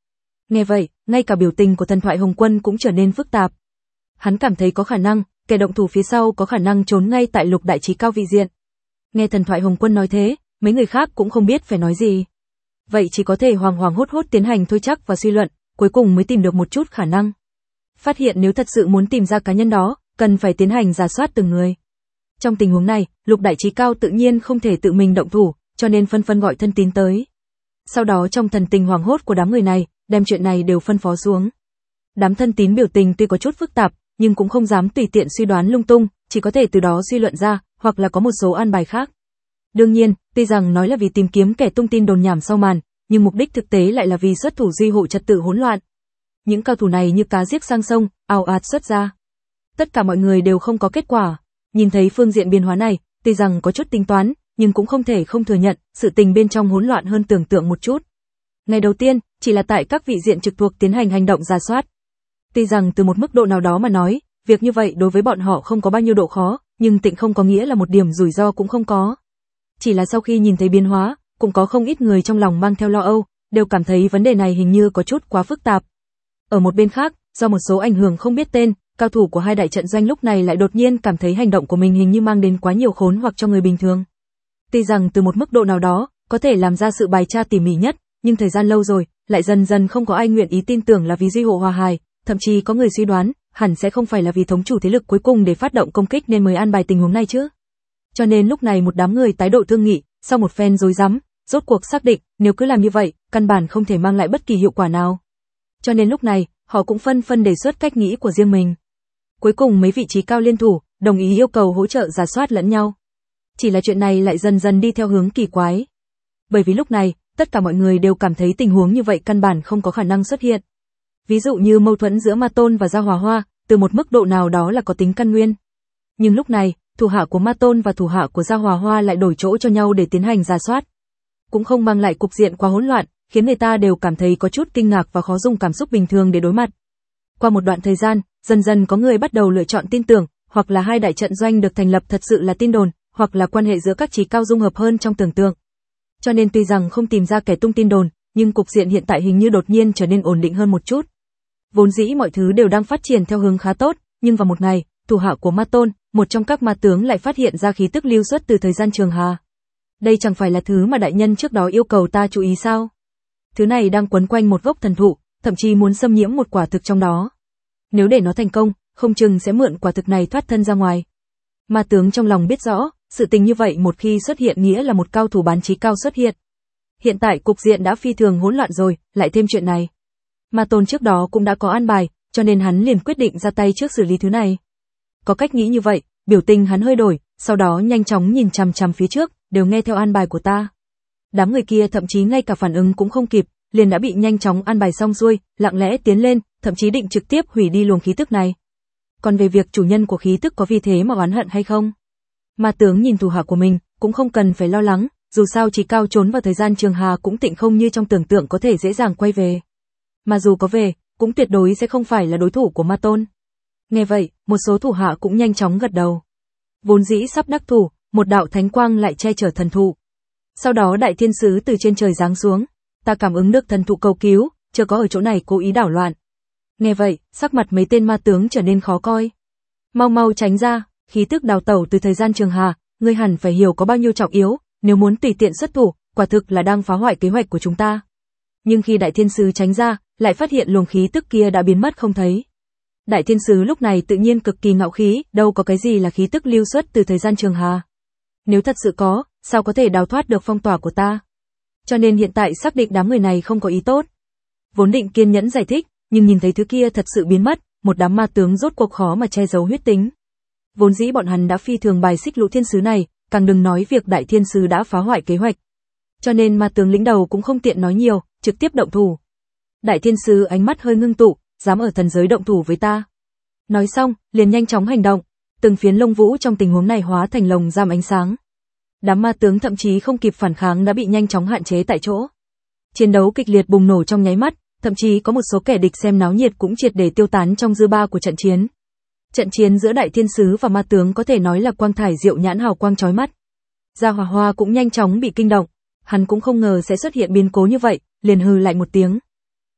A: Nghe vậy, ngay cả biểu tình của Thần Thoại Hồng Quân cũng trở nên phức tạp. Hắn cảm thấy có khả năng, kẻ động thủ phía sau có khả năng trốn ngay tại Lục Đại Chí Cao vị diện. Nghe Thần Thoại Hồng Quân nói thế, mấy người khác cũng không biết phải nói gì. Vậy chỉ có thể hoàng hoàng hốt hốt tiến hành thôi chắc và suy luận, cuối cùng mới tìm được một chút khả năng. Phát hiện nếu thật sự muốn tìm ra cá nhân đó, cần phải tiến hành rà soát từng người. Trong tình huống này, Lục Đại Chí Cao tự nhiên không thể tự mình động thủ, cho nên phân phân gọi thân tín tới. Sau đó trong thần tình hoảng hốt của đám người này, đem chuyện này đều phân phó xuống. Đám thân tín biểu tình tuy có chút phức tạp, nhưng cũng không dám tùy tiện suy đoán lung tung, chỉ có thể từ đó suy luận ra, hoặc là có một số an bài khác. Đương nhiên, tuy rằng nói là vì tìm kiếm kẻ tung tin đồn nhảm sau màn, nhưng mục đích thực tế lại là vì xuất thủ duy hộ trật tự hỗn loạn. Những cao thủ này như cá giết sang sông, ào ạt xuất ra. Tất cả mọi người đều không có kết quả. Nhìn thấy phương diện biến hóa này, tuy rằng có chút tính toán, nhưng cũng không thể không thừa nhận, sự tình bên trong hỗn loạn hơn tưởng tượng một chút. Ngày đầu tiên, chỉ là tại các vị diện trực thuộc tiến hành hành động rà soát. Tuy rằng từ một mức độ nào đó mà nói, việc như vậy đối với bọn họ không có bao nhiêu độ khó, nhưng tịnh không có nghĩa là một điểm rủi ro cũng không có. Chỉ là sau khi nhìn thấy biến hóa, cũng có không ít người trong lòng mang theo lo âu, đều cảm thấy vấn đề này hình như có chút quá phức tạp. Ở một bên khác, do một số ảnh hưởng không biết tên, cao thủ của hai đại trận doanh lúc này lại đột nhiên cảm thấy hành động của mình hình như mang đến quá nhiều khốn hoặc cho người bình thường. Tuy rằng từ một mức độ nào đó, có thể làm ra sự bài tra tỉ mỉ nhất, nhưng thời gian lâu rồi, lại dần dần không có ai nguyện ý tin tưởng là vì duy hộ hòa hài, thậm chí có người suy đoán, hẳn sẽ không phải là vì thống chủ thế lực cuối cùng để phát động công kích nên mới an bài tình huống này chứ. Cho nên lúc này một đám người tái độ thương nghị, sau một phen rối rắm, rốt cuộc xác định, nếu cứ làm như vậy, căn bản không thể mang lại bất kỳ hiệu quả nào. Cho nên lúc này, họ cũng phân phân đề xuất cách nghĩ của riêng mình. Cuối cùng mấy vị trí cao liên thủ, đồng ý yêu cầu hỗ trợ rà soát lẫn nhau. Chỉ là chuyện này lại dần dần đi theo hướng kỳ quái. Bởi vì lúc này, tất cả mọi người đều cảm thấy tình huống như vậy căn bản không có khả năng xuất hiện. Ví dụ như mâu thuẫn giữa Ma Tôn và Gia Hòa Hoa, từ một mức độ nào đó là có tính căn nguyên. Nhưng lúc này, thủ hạ của Ma Tôn và thủ hạ của Gia Hòa Hoa lại đổi chỗ cho nhau để tiến hành rà soát. Cũng không mang lại cục diện quá hỗn loạn, khiến người ta đều cảm thấy có chút kinh ngạc và khó dùng cảm xúc bình thường để đối mặt. Qua một đoạn thời gian, dần dần có người bắt đầu lựa chọn tin tưởng, hoặc là hai đại trận doanh được thành lập thật sự là tin đồn, hoặc là quan hệ giữa các chí cao dung hợp hơn trong tưởng tượng. Cho nên tuy rằng không tìm ra kẻ tung tin đồn, nhưng cục diện hiện tại hình như đột nhiên trở nên ổn định hơn một chút. Vốn dĩ mọi thứ đều đang phát triển theo hướng khá tốt, nhưng vào một ngày, thủ hạ của Ma Tôn, một trong các ma tướng lại phát hiện ra khí tức lưu xuất từ thời gian trường hà. Đây chẳng phải là thứ mà đại nhân trước đó yêu cầu ta chú ý sao? Thứ này đang quấn quanh một gốc thần thụ, thậm chí muốn xâm nhiễm một quả thực trong đó. Nếu để nó thành công, không chừng sẽ mượn quả thực này thoát thân ra ngoài. Ma tướng trong lòng biết rõ, sự tình như vậy một khi xuất hiện nghĩa là một cao thủ bán chí cao xuất hiện. Hiện tại cục diện đã phi thường hỗn loạn rồi, lại thêm chuyện này. Ma Tôn trước đó cũng đã có an bài, cho nên hắn liền quyết định ra tay trước xử lý thứ này. Có cách nghĩ như vậy, biểu tình hắn hơi đổi, sau đó nhanh chóng nhìn chằm chằm phía trước, đều nghe theo an bài của ta. Đám người kia thậm chí ngay cả phản ứng cũng không kịp, liền đã bị nhanh chóng an bài xong xuôi, lặng lẽ tiến lên, thậm chí định trực tiếp hủy đi luồng khí tức này. Còn về việc chủ nhân của khí tức có vì thế mà oán hận hay không? Ma tướng nhìn thủ hạ của mình, cũng không cần phải lo lắng, dù sao chí cao trốn vào thời gian trường hà cũng tịnh không như trong tưởng tượng có thể dễ dàng quay về. Mà dù có về, cũng tuyệt đối sẽ không phải là đối thủ của Ma Tôn. Nghe vậy, một số thủ hạ cũng nhanh chóng gật đầu. Vốn dĩ sắp đắc thủ, một đạo thánh quang lại che chở thần thụ. Sau đó đại thiên sứ từ trên trời giáng xuống, ta cảm ứng được thần thụ cầu cứu, chưa có ở chỗ này cố ý đảo loạn. Nghe vậy, sắc mặt mấy tên ma tướng trở nên khó coi. Mau mau tránh ra, khí tức đào tẩu từ thời gian trường hà, ngươi hẳn phải hiểu có bao nhiêu trọng yếu, nếu muốn tùy tiện xuất thủ, quả thực là đang phá hoại kế hoạch của chúng ta. Nhưng khi đại thiên sứ tránh ra, lại phát hiện luồng khí tức kia đã biến mất không thấy. Đại thiên sứ lúc này tự nhiên cực kỳ ngạo khí, đâu có cái gì là khí tức lưu xuất từ thời gian trường hà. Nếu thật sự có, sao có thể đào thoát được phong tỏa của ta? Cho nên hiện tại xác định đám người này không có ý tốt. Vốn định kiên nhẫn giải thích, nhưng nhìn thấy thứ kia thật sự biến mất, một đám ma tướng rốt cuộc khó mà che giấu huyết tính. Vốn dĩ bọn hắn đã phi thường bài xích lũ thiên sứ này, càng đừng nói việc đại thiên sứ đã phá hoại kế hoạch. Cho nên ma tướng lĩnh đầu cũng không tiện nói nhiều, trực tiếp động thủ. Đại thiên sứ ánh mắt hơi ngưng tụ, dám ở thần giới động thủ với ta. Nói xong, liền nhanh chóng hành động, từng phiến lông vũ trong tình huống này hóa thành lồng giam ánh sáng. Đám ma tướng thậm chí không kịp phản kháng đã bị nhanh chóng hạn chế tại chỗ. Chiến đấu kịch liệt bùng nổ trong nháy mắt, thậm chí có một số kẻ địch xem náo nhiệt cũng triệt để tiêu tán trong dư ba của trận chiến. Trận chiến giữa đại thiên sứ và ma tướng có thể nói là quang thải diệu nhãn hào quang chói mắt. Gia Hòa Hoa cũng nhanh chóng bị kinh động, hắn cũng không ngờ sẽ xuất hiện biến cố như vậy, liền hừ lại một tiếng.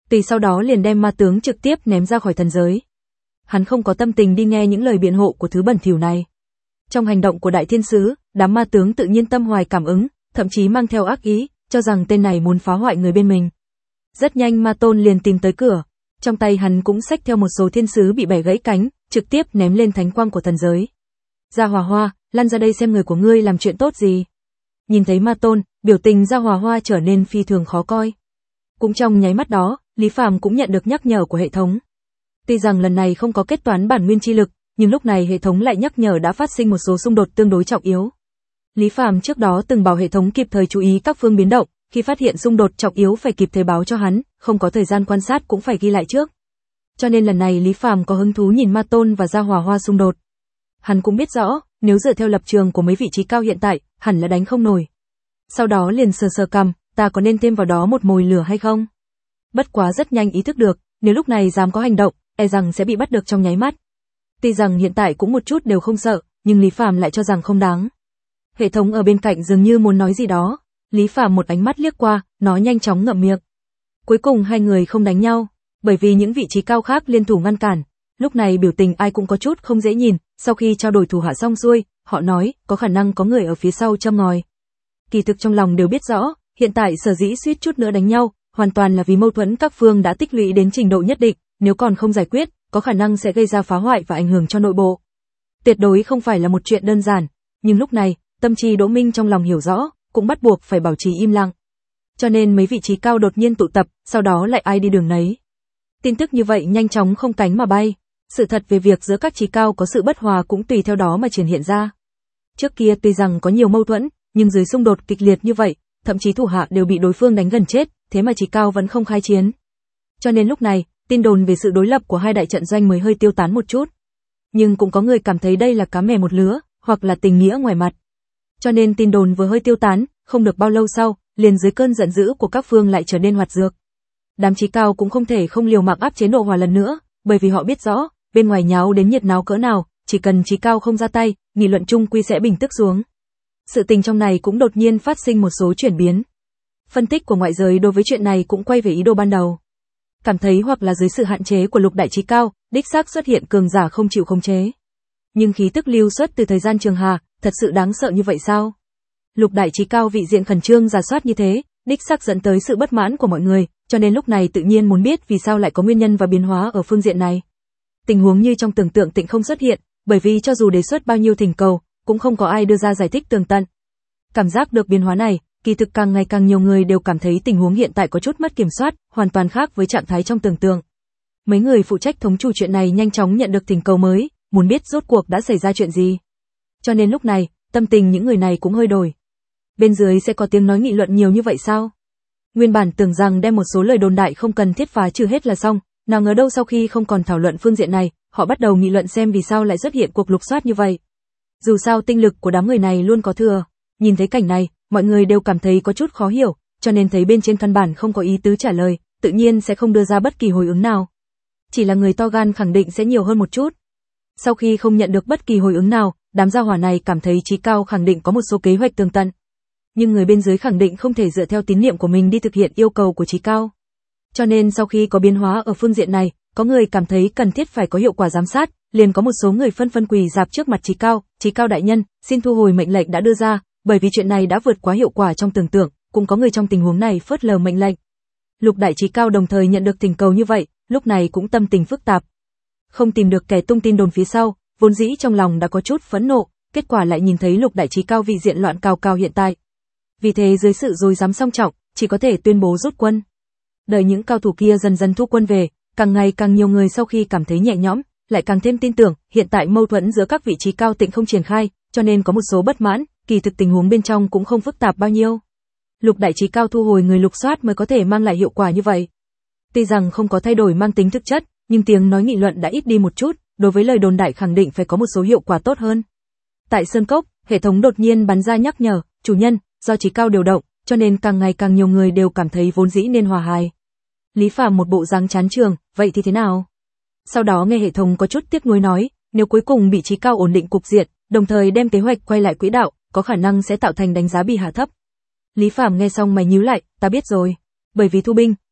A: Tùy sau đó liền đem ma tướng trực tiếp ném ra khỏi thần giới. Hắn không có tâm tình đi nghe những lời biện hộ của thứ bẩn thỉu này. Trong hành động của đại thiên sứ, đám ma tướng tự nhiên tâm hoài cảm ứng, thậm chí mang theo ác ý, cho rằng tên này muốn phá hoại người bên mình. Rất nhanh ma tôn liền tìm tới cửa, trong tay hắn cũng xách theo một số thiên sứ bị bẻ gãy cánh, trực tiếp ném lên thánh quang của thần giới. Gia Hòa Hoa, lăn ra đây xem người của ngươi làm chuyện tốt gì. Nhìn thấy ma tôn, biểu tình Gia Hòa Hoa trở nên phi thường khó coi. Cũng trong nháy mắt đó, Lý Phàm cũng nhận được nhắc nhở của hệ thống. Tuy rằng lần này không có kết toán bản nguyên chi lực, nhưng lúc này hệ thống lại nhắc nhở đã phát sinh một số xung đột tương đối trọng yếu. Lý Phàm trước đó từng bảo hệ thống kịp thời chú ý các phương biến động, khi phát hiện xung đột trọng yếu phải kịp thời báo cho hắn, không có thời gian quan sát cũng phải ghi lại trước. Cho nên lần này Lý Phàm có hứng thú nhìn Ma Tôn và Gia Hòa Hoa xung đột. Hắn cũng biết rõ, nếu dựa theo lập trường của mấy vị trí cao hiện tại, hẳn là đánh không nổi. Sau đó liền sờ sờ cằm, ta có nên thêm vào đó một mồi lửa hay không? Bất quá rất nhanh ý thức được, nếu lúc này dám có hành động, e rằng sẽ bị bắt được trong nháy mắt. Tuy rằng hiện tại cũng một chút đều không sợ, nhưng Lý Phàm lại cho rằng không đáng. Hệ thống ở bên cạnh dường như muốn nói gì đó, Lý Phàm một ánh mắt liếc qua, nó nhanh chóng ngậm miệng. Cuối cùng hai người không đánh nhau, bởi vì những vị trí cao khác liên thủ ngăn cản. Lúc này biểu tình ai cũng có chút không dễ nhìn, sau khi trao đổi thủ hạ xong xuôi, họ nói, có khả năng có người ở phía sau châm ngòi. Kỳ thực trong lòng đều biết rõ, hiện tại sở dĩ suýt chút nữa đánh nhau, hoàn toàn là vì mâu thuẫn các phương đã tích lũy đến trình độ nhất định, nếu còn không giải quyết, có khả năng sẽ gây ra phá hoại và ảnh hưởng cho nội bộ. Tuyệt đối không phải là một chuyện đơn giản, nhưng lúc này, tâm trí Đỗ Minh trong lòng hiểu rõ, cũng bắt buộc phải bảo trì im lặng. Cho nên mấy vị trí cao đột nhiên tụ tập, sau đó lại ai đi đường nấy. Tin tức như vậy nhanh chóng không cánh mà bay, sự thật về việc giữa các trí cao có sự bất hòa cũng tùy theo đó mà triển hiện ra. Trước kia tuy rằng có nhiều mâu thuẫn, nhưng dưới xung đột kịch liệt như vậy, thậm chí thủ hạ đều bị đối phương đánh gần chết, thế mà trí cao vẫn không khai chiến. Cho nên lúc này, tin đồn về sự đối lập của hai đại trận doanh mới hơi tiêu tán một chút. Nhưng cũng có người cảm thấy đây là cá mè một lứa, hoặc là tình nghĩa ngoài mặt. Cho nên tin đồn vừa hơi tiêu tán, không được bao lâu sau, liền dưới cơn giận dữ của các phương lại trở nên hoạt dược. Đám trí cao cũng không thể không liều mạng áp chế nộ hỏa lần nữa, bởi vì họ biết rõ, bên ngoài nháo đến nhiệt náo cỡ nào, chỉ cần trí cao không ra tay, nghị luận chung quy sẽ bình tức xuống. Sự tình trong này cũng đột nhiên phát sinh một số chuyển biến. Phân tích của ngoại giới đối với chuyện này cũng quay về ý đồ ban đầu. Cảm thấy hoặc là dưới sự hạn chế của lục đại trí cao, đích xác xuất hiện cường giả không chịu khống chế. Nhưng khí tức lưu xuất từ thời gian trường hà, thật sự đáng sợ như vậy sao? Lục đại trí cao vị diện khẩn trương giả soát như thế, đích xác dẫn tới sự bất mãn của mọi người, cho nên lúc này tự nhiên muốn biết vì sao lại có nguyên nhân và biến hóa ở phương diện này. Tình huống như trong tưởng tượng tịnh không xuất hiện, bởi vì cho dù đề xuất bao nhiêu thỉnh cầu, cũng không có ai đưa ra giải thích tường tận. Cảm giác được biến hóa này, kỳ thực càng ngày càng nhiều người đều cảm thấy tình huống hiện tại có chút mất kiểm soát, hoàn toàn khác với trạng thái trong tưởng tượng. Mấy người phụ trách thống chủ chuyện này nhanh chóng nhận được thỉnh cầu mới, muốn biết rốt cuộc đã xảy ra chuyện gì. Cho nên lúc này, tâm tình những người này cũng hơi đổi. Bên dưới sẽ có tiếng nói nghị luận nhiều như vậy sao? Nguyên bản tưởng rằng đem một số lời đồn đại không cần thiết phá trừ hết là xong, nào ngờ đâu sau khi không còn thảo luận phương diện này, họ bắt đầu nghị luận xem vì sao lại xuất hiện cuộc lục soát như vậy. Dù sao tinh lực của đám người này luôn có thừa, nhìn thấy cảnh này, mọi người đều cảm thấy có chút khó hiểu, cho nên thấy bên trên căn bản không có ý tứ trả lời, tự nhiên sẽ không đưa ra bất kỳ hồi ứng nào. Chỉ là người to gan khẳng định sẽ nhiều hơn một chút. Sau khi không nhận được bất kỳ hồi ứng nào, đám gia hỏa này cảm thấy trí cao khẳng định có một số kế hoạch tường tận. Nhưng người bên dưới khẳng định không thể dựa theo tín niệm của mình đi thực hiện yêu cầu của trí cao. Cho nên sau khi có biến hóa ở phương diện này, có người cảm thấy cần thiết phải có hiệu quả giám sát, liền có một số người phân phân quỳ dạp trước mặt trí cao, trí cao đại nhân, xin thu hồi mệnh lệnh đã đưa ra, bởi vì chuyện này đã vượt quá hiệu quả trong tưởng tượng, cũng có người trong tình huống này phớt lờ mệnh lệnh. Lục đại trí cao đồng thời nhận được thỉnh cầu như vậy, lúc này cũng tâm tình phức tạp. Không tìm được kẻ tung tin đồn phía sau, vốn dĩ trong lòng đã có chút phẫn nộ, kết quả lại nhìn thấy lục đại trí cao vị diện loạn cao cao hiện tại. Vì thế dưới sự rối rắm song trọng, chỉ có thể tuyên bố rút quân. Đợi những cao thủ kia dần dần thu quân về, càng ngày càng nhiều người sau khi cảm thấy nhẹ nhõm, lại càng thêm tin tưởng, hiện tại mâu thuẫn giữa các vị trí cao tịnh không triển khai, cho nên có một số bất mãn, kỳ thực tình huống bên trong cũng không phức tạp bao nhiêu. Lục đại trí cao thu hồi người lục soát mới có thể mang lại hiệu quả như vậy. Tuy rằng không có thay đổi mang tính thực chất, nhưng tiếng nói nghị luận đã ít đi một chút, đối với lời đồn đại khẳng định phải có một số hiệu quả tốt hơn. Tại Sơn Cốc, hệ thống đột nhiên bắn ra nhắc nhở, chủ nhân, do trí cao điều động, cho nên càng ngày càng nhiều người đều cảm thấy vốn dĩ nên hòa hài. Lý Phàm một bộ dáng chán trường, vậy thì thế nào? Sau đó nghe hệ thống có chút tiếc nuối nói, nếu cuối cùng bị trí cao ổn định cục diện, đồng thời đem kế hoạch quay lại quỹ đạo, có khả năng sẽ tạo thành đánh giá bị hạ thấp. Lý Phàm nghe xong mày nhíu lại, ta biết rồi, bởi vì thu binh,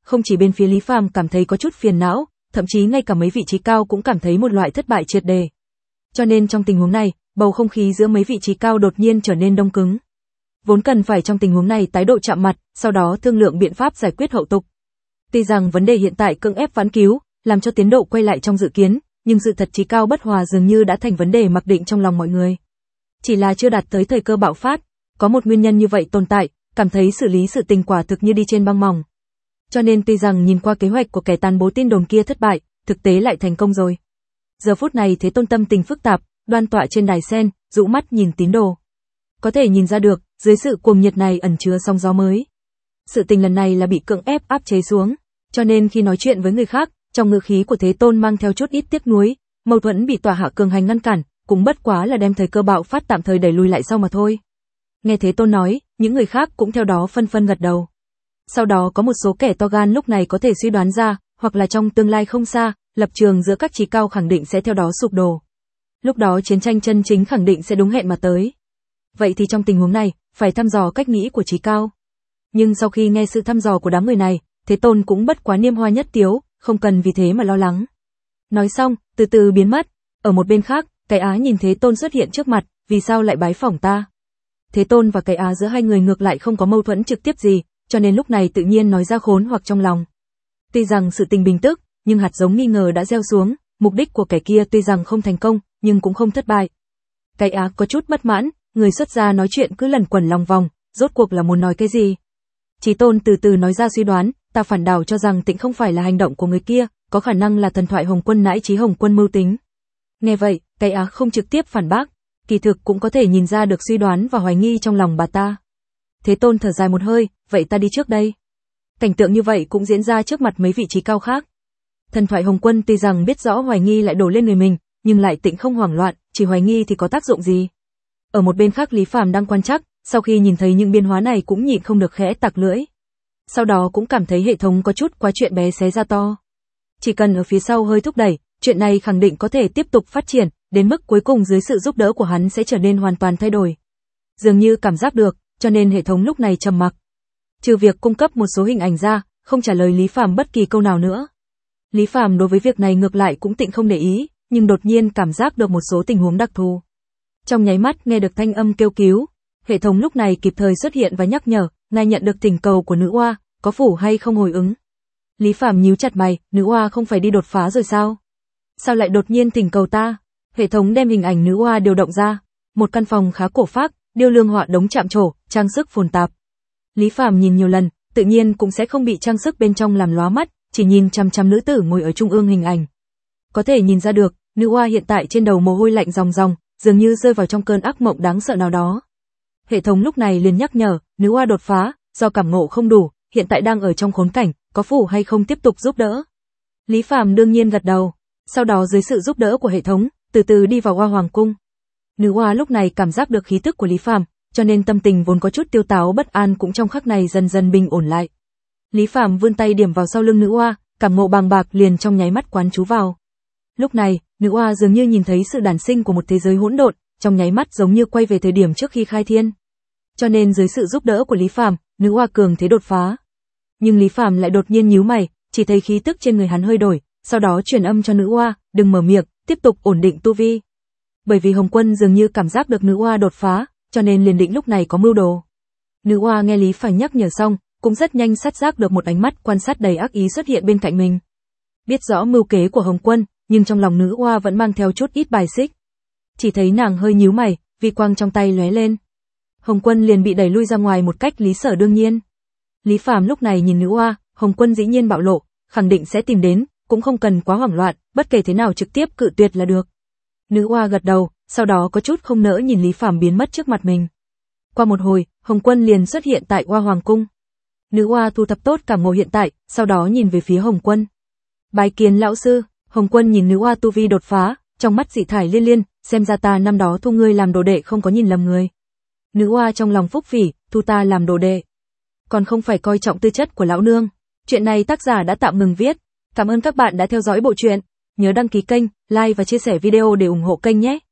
A: không chỉ bên phía Lý Phàm cảm thấy có chút phiền não, thậm chí ngay cả mấy vị trí cao cũng cảm thấy một loại thất bại triệt đề. Cho nên trong tình huống này, bầu không khí giữa mấy vị trí cao đột nhiên trở nên đông cứng. Vốn cần phải trong tình huống này tái độ chạm mặt, sau đó thương lượng biện pháp giải quyết hậu tục. Tuy rằng vấn đề hiện tại cưỡng ép vãn cứu, làm cho tiến độ quay lại trong dự kiến, nhưng sự thật trí cao bất hòa dường như đã thành vấn đề mặc định trong lòng mọi người. Chỉ là chưa đạt tới thời cơ bạo phát, có một nguyên nhân như vậy tồn tại, cảm thấy xử lý sự tình quả thực như đi trên băng mỏng. Cho nên tuy rằng nhìn qua kế hoạch của kẻ tàn bố tin đồn kia thất bại, thực tế lại thành công rồi. Giờ phút này Thế Tôn tâm tình phức tạp, đoan tọa trên đài sen, dụ mắt nhìn tín đồ. Có thể nhìn ra được, dưới sự cuồng nhiệt này ẩn chứa sóng gió mới. Sự tình lần này là bị cưỡng ép áp chế xuống, cho nên khi nói chuyện với người khác, trong ngữ khí của Thế Tôn mang theo chút ít tiếc nuối, mâu thuẫn bị tòa hạ cường hành ngăn cản, cũng bất quá là đem thời cơ bạo phát tạm thời đẩy lùi lại sau mà thôi. Nghe Thế Tôn nói, những người khác cũng theo đó phân phân gật đầu. Sau đó có một số kẻ to gan lúc này có thể suy đoán ra, hoặc là trong tương lai không xa, lập trường giữa các trí cao khẳng định sẽ theo đó sụp đổ. Lúc đó chiến tranh chân chính khẳng định sẽ đúng hẹn mà tới. Vậy thì trong tình huống này, phải thăm dò cách nghĩ của trí cao. Nhưng sau khi nghe sự thăm dò của đám người này, Thế Tôn cũng bất quá niêm hoa nhất tiếu, không cần vì thế mà lo lắng. Nói xong, từ từ biến mất. Ở một bên khác, cái Á nhìn Thế Tôn xuất hiện trước mặt, vì sao lại bái phỏng ta? Thế Tôn và cái Á giữa hai người ngược lại không có mâu thuẫn trực tiếp gì, cho nên lúc này tự nhiên nói ra khốn hoặc trong lòng. Tuy rằng sự tình bình tức, nhưng hạt giống nghi ngờ đã gieo xuống, mục đích của kẻ kia tuy rằng không thành công, nhưng cũng không thất bại. Cái Á có chút bất mãn, người xuất gia nói chuyện cứ lẩn quẩn lòng vòng, rốt cuộc là muốn nói cái gì? Chí Tôn từ từ nói ra suy đoán, ta phản đảo cho rằng Tịnh không phải là hành động của người kia, có khả năng là thần thoại Hồng Quân nãi trí Hồng Quân mưu tính. Nghe vậy, cái Á không trực tiếp phản bác, kỳ thực cũng có thể nhìn ra được suy đoán và hoài nghi trong lòng bà ta. Thế Tôn thở dài một hơi, vậy ta đi trước đây. Cảnh tượng như vậy cũng diễn ra trước mặt mấy vị trí cao khác. Thần thoại Hồng Quân tuy rằng biết rõ hoài nghi lại đổ lên người mình, nhưng lại Tịnh không hoảng loạn, chỉ hoài nghi thì có tác dụng gì. Ở một bên khác Lý Phàm đang quan trắc, sau khi nhìn thấy những biến hóa này cũng nhịn không được khẽ tặc lưỡi. Sau đó cũng cảm thấy hệ thống có chút quá chuyện bé xé ra to. Chỉ cần ở phía sau hơi thúc đẩy, chuyện này khẳng định có thể tiếp tục phát triển, đến mức cuối cùng dưới sự giúp đỡ của hắn sẽ trở nên hoàn toàn thay đổi. Dường như cảm giác được, cho nên hệ thống lúc này trầm mặc. Trừ việc cung cấp một số hình ảnh ra, không trả lời Lý Phàm bất kỳ câu nào nữa. Lý Phàm đối với việc này ngược lại cũng Tịnh không để ý, nhưng đột nhiên cảm giác được một số tình huống đặc thù. Trong nháy mắt nghe được thanh âm kêu cứu, hệ thống lúc này kịp thời xuất hiện và nhắc nhở, ngài nhận được thỉnh cầu của nữ oa, có phủ hay không hồi ứng. Lý Phàm nhíu chặt mày, nữ oa không phải đi đột phá rồi sao? Sao lại đột nhiên thỉnh cầu ta? Hệ thống đem hình ảnh nữ oa điều động ra, một căn phòng khá cổ phác, điêu lương họa đống chạm trổ, trang sức phồn tạp. Lý Phàm nhìn nhiều lần, tự nhiên cũng sẽ không bị trang sức bên trong làm lóa mắt, chỉ nhìn chăm chăm nữ tử ngồi ở trung ương hình ảnh. Có thể nhìn ra được, nữ oa hiện tại trên đầu mồ hôi lạnh ròng ròng, dường như rơi vào trong cơn ác mộng đáng sợ nào đó. Hệ thống lúc này liền nhắc nhở, nữ oa đột phá, do cảm ngộ không đủ, hiện tại đang ở trong khốn cảnh, có phủ hay không tiếp tục giúp đỡ. Lý Phàm đương nhiên gật đầu, sau đó dưới sự giúp đỡ của hệ thống, từ từ đi vào Oa Hoàng cung. Nữ oa lúc này cảm giác được khí tức của Lý Phàm, cho nên tâm tình vốn có chút tiêu táo bất an cũng trong khắc này dần dần bình ổn lại. Lý Phàm vươn tay điểm vào sau lưng nữ oa, cảm ngộ bàng bạc liền trong nháy mắt quán chú vào. Lúc này, nữ oa dường như nhìn thấy sự đản sinh của một thế giới hỗn độn, trong nháy mắt giống như quay về thời điểm trước khi khai thiên. Cho nên dưới sự giúp đỡ của Lý Phàm, nữ oa cường thế đột phá. Nhưng Lý Phàm lại đột nhiên nhíu mày, chỉ thấy khí tức trên người hắn hơi đổi, sau đó truyền âm cho nữ oa, đừng mở miệng, tiếp tục ổn định tu vi. Bởi vì Hồng Quân dường như cảm giác được nữ oa đột phá, cho nên liền định lúc này có mưu đồ. Nữ oa nghe Lý Phàm nhắc nhở xong, cũng rất nhanh sát giác được một ánh mắt quan sát đầy ác ý xuất hiện bên cạnh mình. Biết rõ mưu kế của Hồng Quân, nhưng trong lòng nữ oa vẫn mang theo chút ít bài xích. Chỉ thấy nàng hơi nhíu mày, vi quang trong tay lóe lên. Hồng Quân liền bị đẩy lui ra ngoài một cách lý sở đương nhiên. Lý Phàm lúc này nhìn nữ oa, Hồng Quân dĩ nhiên bạo lộ, khẳng định sẽ tìm đến, cũng không cần quá hoảng loạn, bất kể thế nào trực tiếp cự tuyệt là được. Nữ oa gật đầu, sau đó có chút không nỡ nhìn Lý Phàm biến mất trước mặt mình. Qua một hồi, Hồng Quân liền xuất hiện tại Oa Hoàng cung. Nữ oa thu thập tốt cảm ngộ hiện tại, sau đó nhìn về phía Hồng Quân. Bái kiến lão sư. Hồng Quân nhìn nữ oa tu vi đột phá, trong mắt dị thải liên liên, xem ra ta năm đó thu ngươi làm đồ đệ không có nhìn lầm người. Nữ oa trong lòng phúc phỉ, thu ta làm đồ đệ, còn không phải coi trọng tư chất của lão nương. Chuyện này tác giả đã tạm ngừng viết. Cảm ơn các bạn đã theo dõi bộ truyện. Nhớ đăng ký kênh, like và chia sẻ video để ủng hộ kênh nhé.